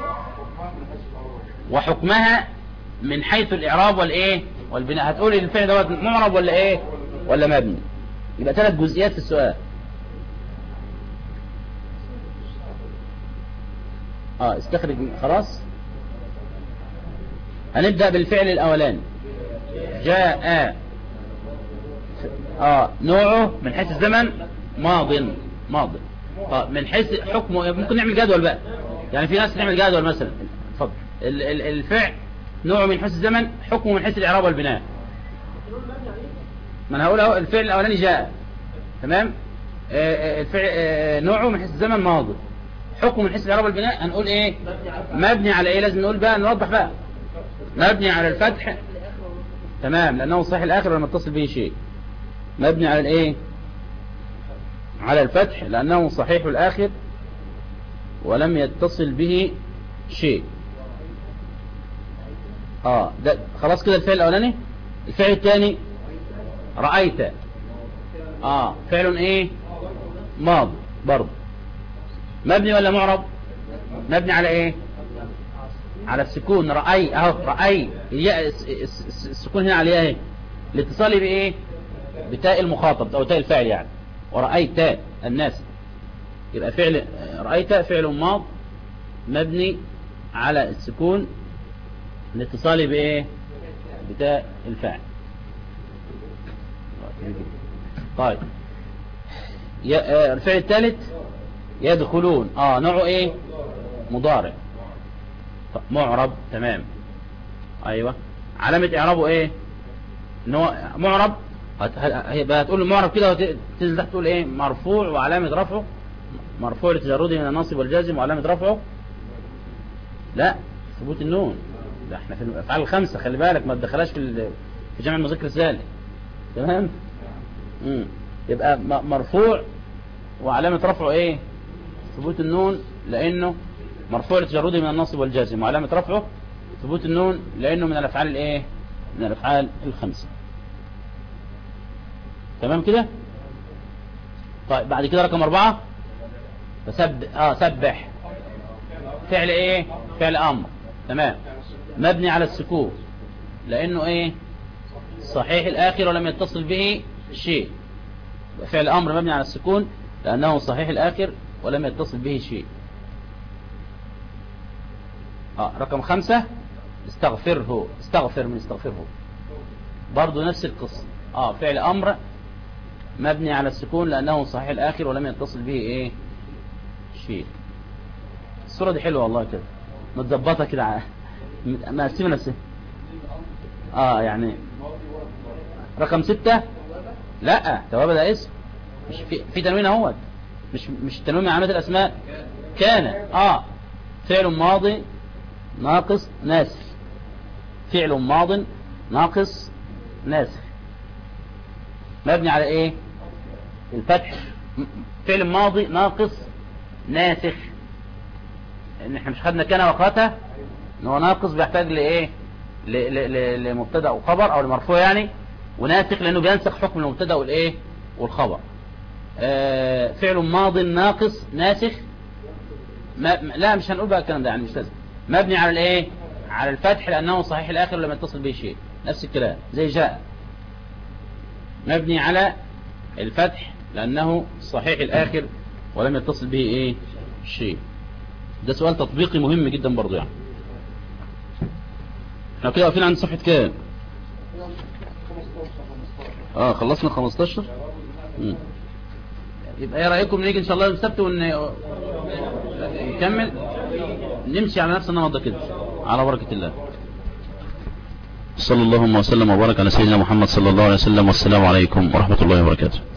وحكمها من حيث الإعراب والإيه والبناء. هتقول الفعل دوت معرب ولا إيه ولا مبني. يبقى 3 جزئيات في السؤال. استخرج خلاص. هنبدأ بالفعل الأولاني. جاء نوعه من حيث الزمن ماض. من حيث حكمه ممكن نعمل جدول بقى، يعني في ناس نعمل جدول مثلا. اتفضل. الفعل نوعه من حيث الزمن، حكمه من حيث الإعراب والبناء. ما انا هقول اهو الفعل الأولاني جاء، تمام. الفعل نوعه من حيث الزمن ماضي، حكمه من حيث الإعراب والبناء. هنقول ايه مبني على ايه؟ لازم نقول بقى، نوضح بقى. مبني على الفتح، تمام، لأنه صحيح الآخر ولم يتصل به شيء. مبني على الايه على الفتح لأنه صحيح الآخر ولم يتصل به شيء. ده خلاص كده الفعل الأولاني. الفعل الثاني رأيت، فعل ايه ماض برضه. مبني ولا معرب؟ مبني على ايه؟ على السكون. رأي رأي السكون هنا عليها ايه؟ الاتصال بايه؟ بتاء المخاطب او تاء الفاعل يعني. ورأيت الناس، يبقى فعل رأيت فعل ماض مبني على السكون الاتصال بايه؟ بتاء الفاعل. طيب الفعل الثالث يدخلون، نوعه ايه؟ مضارع معرب، تمام. ايوه، علامة اعرابه ايه؟ ان هو معرب. هيبقى هتقول المعرب كده وتنزل تحت تقول ايه؟ مرفوع وعلامة رفعه، مرفوع لتجرده من الناصب والجازم، وعلامة رفعه لا ثبوت النون. ده احنا في الافعال الخمسة، خلي بالك ما تدخلاش في جمع المذكر السالم، تمام. يبقى مرفوع وعلامة رفعه ايه؟ ثبوت النون، لانه مرفوع لتجرده من الناصب والجازم، وعلامة رفعه ثبوت النون لانه من الافعال الايه؟ من الافعال الخمسة، تمام كده. طيب بعد كده رقم 4 سبح. فعل ايه؟ فعل امر، تمام، مبني على السكون لانه ايه؟ صحيح الاخر ولم يتصل به شيء. فعل امر مبني على السكون لانه صحيح الاخر ولم يتصل به شيء. رقم 5 استغفره. استغفر من استغفره، برضو نفس القصة. فعل امر مبني على السكون لانه صحيح الاخر ولم يتصل به ايه؟ شيء. الصورة دي حلوة والله كده، متظبطة كده، مقسمة نفسها. يعني رقم 6 لا، توابع ده اسم، مش في تنوين اهوت، مش تنوين من علامات الاسماء. كان فعل ماضي ناقص ناسخ. فعل ماض ناقص ناسخ مبني على ايه؟ الفتح. فعل ماضي ناقص ناسخ، ان احنا مش خدنا كان واخواتها ان هو ناقص بيحتاج لايه؟ لمبتدا او خبر او لمرفوع يعني، وناسخ لانه بينسخ حكم المبتدا والايه والخبر. فعل ماض ناقص ناسخ. لا مش هنقول بقى الكلام ده، يعني مش لازم. مبني على الايه؟ على الفتح لانه صحيح الاخر لما يتصل به شيء، نفس الكلام زي جاء، مبني على الفتح لانه صحيح الاخر ولم يتصل به ايه؟ شيء. ده سؤال تطبيقي مهم جدا برضو يعني. احنا كده واقفين عند صفحة كام؟ خلصنا 15. يبقى ايه رايكم نيجي ان شاء الله يوم السبت ونكمل نمشي على نفس النمط ده كده على بركه الله. صلى الله وسلم وبارك على سيدنا محمد صلى الله عليه وسلم، والسلام عليكم ورحمه الله وبركاته.